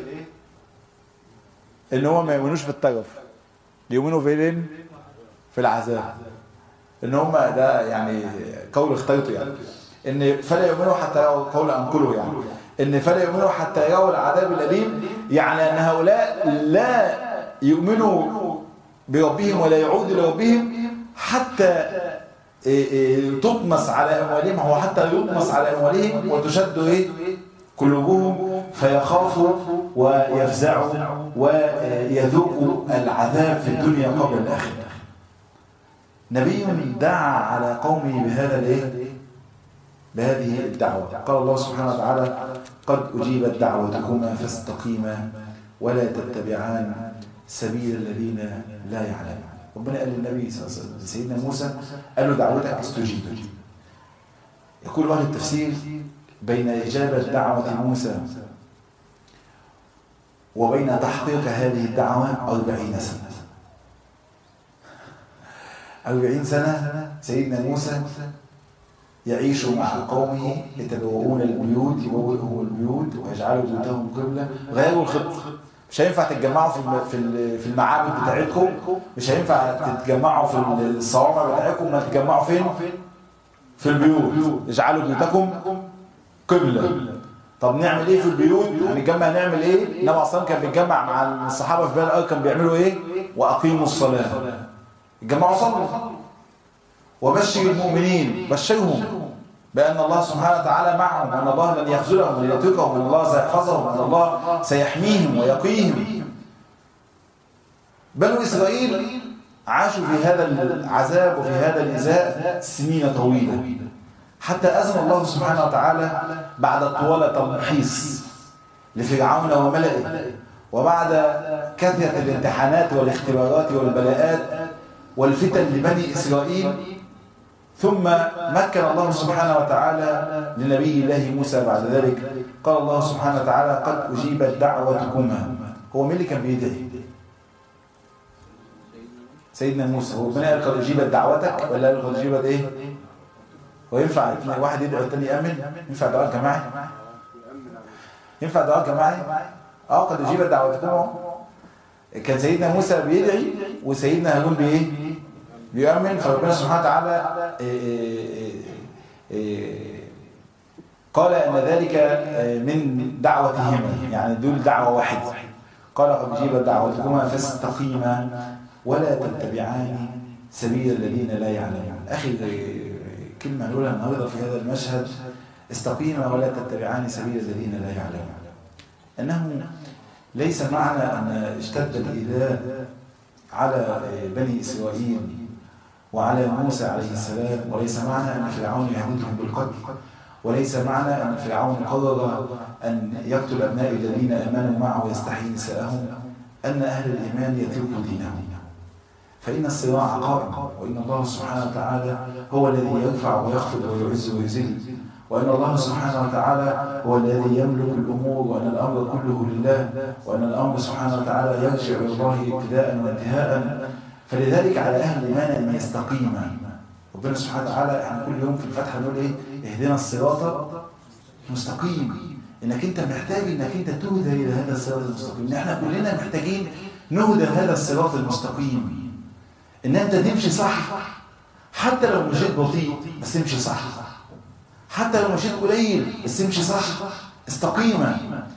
ان هم ما يؤمنوش في الطرف، يؤمنوا فين؟ في العذاب. ان هم ده يعني قول اخترته، يعني ان فلا يؤمنوا حتى يروا، قول انقله يعني ان فلا يؤمنوا حتى يروا العذاب الاليم، يعني ان هؤلاء لا يؤمنوا بربهم ولا يعودوا لربهم حتى تطمس على اموالهم، هو حتى يطمس على اموالهم وتشد ايه؟ قلوبهم فيخافوا ويفزعوا ويذوقوا العذاب في الدنيا قبل الآخرة. نبي دعا على قومه بهذا الايه؟ بهذه الدعوة. قال الله سبحانه وتعالى قد أجيبت دعوتكما فاستقيما ولا تتبعان سبيل الذين لا يعلمون. ربنا قال للنبي صلى الله عليه وسلم سيدنا موسى قال له دعوتك استجيبت. يقول أهل التفسير بين إجابة دعوة موسى وبين تحقيق هذه الدعوة 40 سنة. 40 سنة سيدنا موسى يعيش مع قومه يتبوؤون البيوت، يبوئهم البيوت ويجعلوا بيوتهم قبلة. غيروا الخطة، مش هينفع تتجمعوا في المعابد بتاعتكم، مش هينفع تتجمعوا في الصوامع بتاعتكم، ما تتجمعوا فين؟ في البيوت. اجعلوا بيوتكم قبلة. طب نعمل ايه في البيوت؟ هنتجمع نعمل ايه؟ النبي صلى الله عليه وسلم كان بيتجمع مع الصحابة في بني الأرض، كان بيعملوا ايه؟ وأقيموا الصلاة. اتجمعوا صلوا. وبشر المؤمنين، بشرهم بأن الله سبحانه وتعالى معهم، وأن الله لن يخذلهم ولن يتركهم، وأن الله سيحفظهم، وأن الله سيحميهم ويقيهم. بنو إسرائيل عاشوا في هذا العذاب وفي هذا الإيذاء سنين طويلة، حتى أذن الله سبحانه وتعالى بعد طوالة المحيص لفرعون وملئه، وبعد كثرة الامتحانات والاختبارات والبلاءات والفتن لبني إسرائيل، ثم مكن الله سبحانه وتعالى لنبي الله موسى بعد ذلك. قال الله سبحانه وتعالى قد أجيبت دعوتكما. هو مين اللي كان بيدعي؟ سيدنا موسى. هو ربنا قال قد أجيبت دعوتك ولا قال قد أجيبت ايه؟ وينفع واحد يدعو الثاني يأمن؟ ينفع دعاء جماعي؟ ينفع دعاء جماعي؟ قد أجيبت دعوتكما. كان سيدنا موسى بيدعي وسيدنا هارون بايه؟ بيؤمن. فربنا سبحانه وتعالى قال ان ذلك من دعوتهما، يعني دول دعوه واحده. قال قد أجيبت دعوتكما فاستقيما ولا تتبعان سبيل الذين لا يعلمون. اخر كلمه نقولها النهارده في هذا المشهد، استقيما ولا تتبعان سبيل الذين لا يعلمون. انه ليس معنى ان اشتد الايذاء على بني اسرائيل وعلى موسى عليه السلام، وليس معنى ان فرعون يهددهم بالقتل، وليس معنى ان فرعون قرر ان يقتل ابناء الذين امنوا معه ويستحيي نساءهم، ان اهل الايمان يتركوا دينهم. فان الصراع قائم، وان الله سبحانه وتعالى هو الذي يرفع ويخفض ويعز ويذل، وان الله سبحانه وتعالى هو الذي يملك الامور، وان الامر كله لله، وان الامر سبحانه وتعالى يرجع الى الله ابتداء وانتهاء. فلذلك على اهل الايمان ان يستقيم. ربنا سبحانه وتعالى احنا كل يوم في الفاتحه نقول ايه؟ اهدنا الصراط المستقيم. انك انت محتاج انك انت تهدى الى هذا الصراط المستقيم، ان احنا كلنا محتاجين نهدى هذا الصراط المستقيم، ان انت تمشي صح حتى لو مشيت بطيء بس امشي صح. حتى لو مشيت قليل بس امشي صح، استقيما.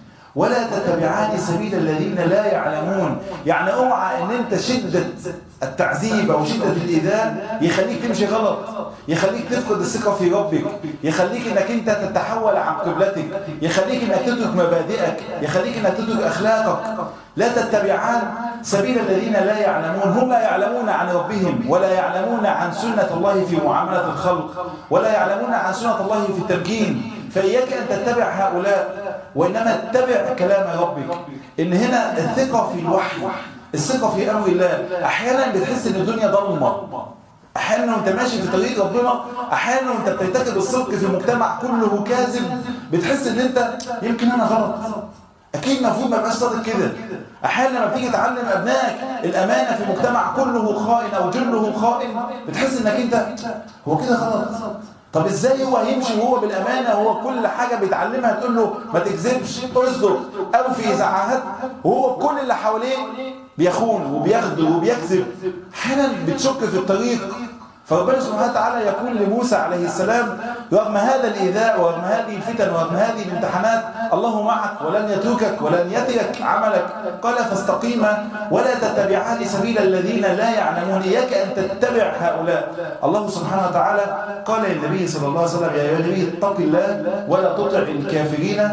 ولا تتبعان سبيل الذين لا يعلمون، يعني اوعى ان انت شدة التعذيب او شدة الايذاء يخليك تمشي غلط، يخليك تفقد الثقة في ربك، يخليك انك انت تتحول عن قبلتك، يخليك انك تترك مبادئك، يخليك انك تترك اخلاقك. لا تتبعان سبيل الذين لا يعلمون، هم لا يعلمون عن ربهم ولا يعلمون عن سنة الله في معاملة الخلق ولا يعلمون عن سنة الله في التمكين. فإياك أن تتبع هؤلاء، وإنما اتبع كلام ربك. إن هنا الثقة في الوحي، الثقة في أمر الله. أحيانا بتحس إن الدنيا ضلمة، أحيانا وأنت ماشي في طريق ربنا، أحيانا وأنت بترتكب الصدق في المجتمع كله كاذب، بتحس إن أنت يمكن أنا غلط، أكيد المفروض ما يبقاش صادق كده. أحيانا لما بتيجي تعلم أبنائك الأمانة في المجتمع كله خائن أو جله خائن، بتحس إنك أنت هو كده غلط. طب ازاي هو هيمشي وهو بالامانه، هو كل حاجه بيتعلمها تقول له ما تكذبش، اصدق، او في اذاعات، وهو كل اللي حواليه بيخون وبيخدع وبيكذب. احيانا بتشك في الطريق. فربنا سبحانه وتعالى يقول لموسى عليه السلام: رغم هذا الايذاء ورغم هذه الفتن ورغم هذه الامتحانات الله معك ولن يتركك ولن يترك عملك. قال: فاستقيما ولا تتبعان سبيل الذين لا يعلمون. اياك ان تتبع هؤلاء. الله سبحانه وتعالى قال للنبي صلى الله عليه وسلم: يا ايها النبي اتق الله ولا تطع الكافرين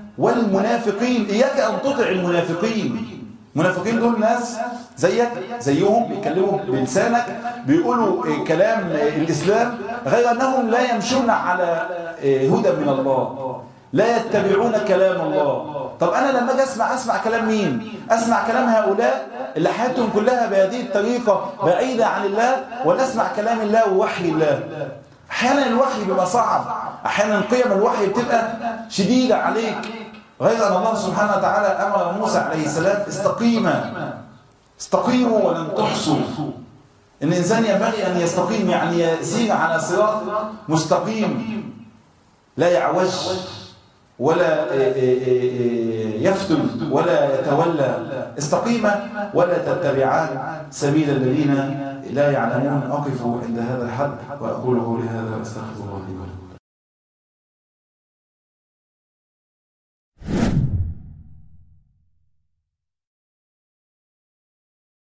والمنافقين. اياك ان تطع المنافقين. المنافقين دول ناس زيك زيهم، بيتكلموا بلسانك، بيقولوا كلام الإسلام، غير أنهم لا يمشون على هدى من الله، لا يتبعون كلام الله. طب أنا لما أجي أسمع كلام مين؟ أسمع كلام هؤلاء اللي حياتهم كلها بهذه الطريقة بعيدة عن الله، ولا أسمع كلام الله ووحي الله؟ أحيانا الوحي بيبقى صعب، أحيانا قيم الوحي بتبقى شديدة عليك، غير أن الله سبحانه وتعالى أمر موسى عليه السلام: استقيموا ولن تحصوا. إن الإنسان ينبغي أن يستقيم، يعني يسير على صراط مستقيم، لا يعوج ولا يفتن ولا يتولى. استقيما ولا تتبعان سبيل الذين لا يعلمون. أقف عند هذا الحد وأقول قولي هذا وأستغفر الله لي ولكم.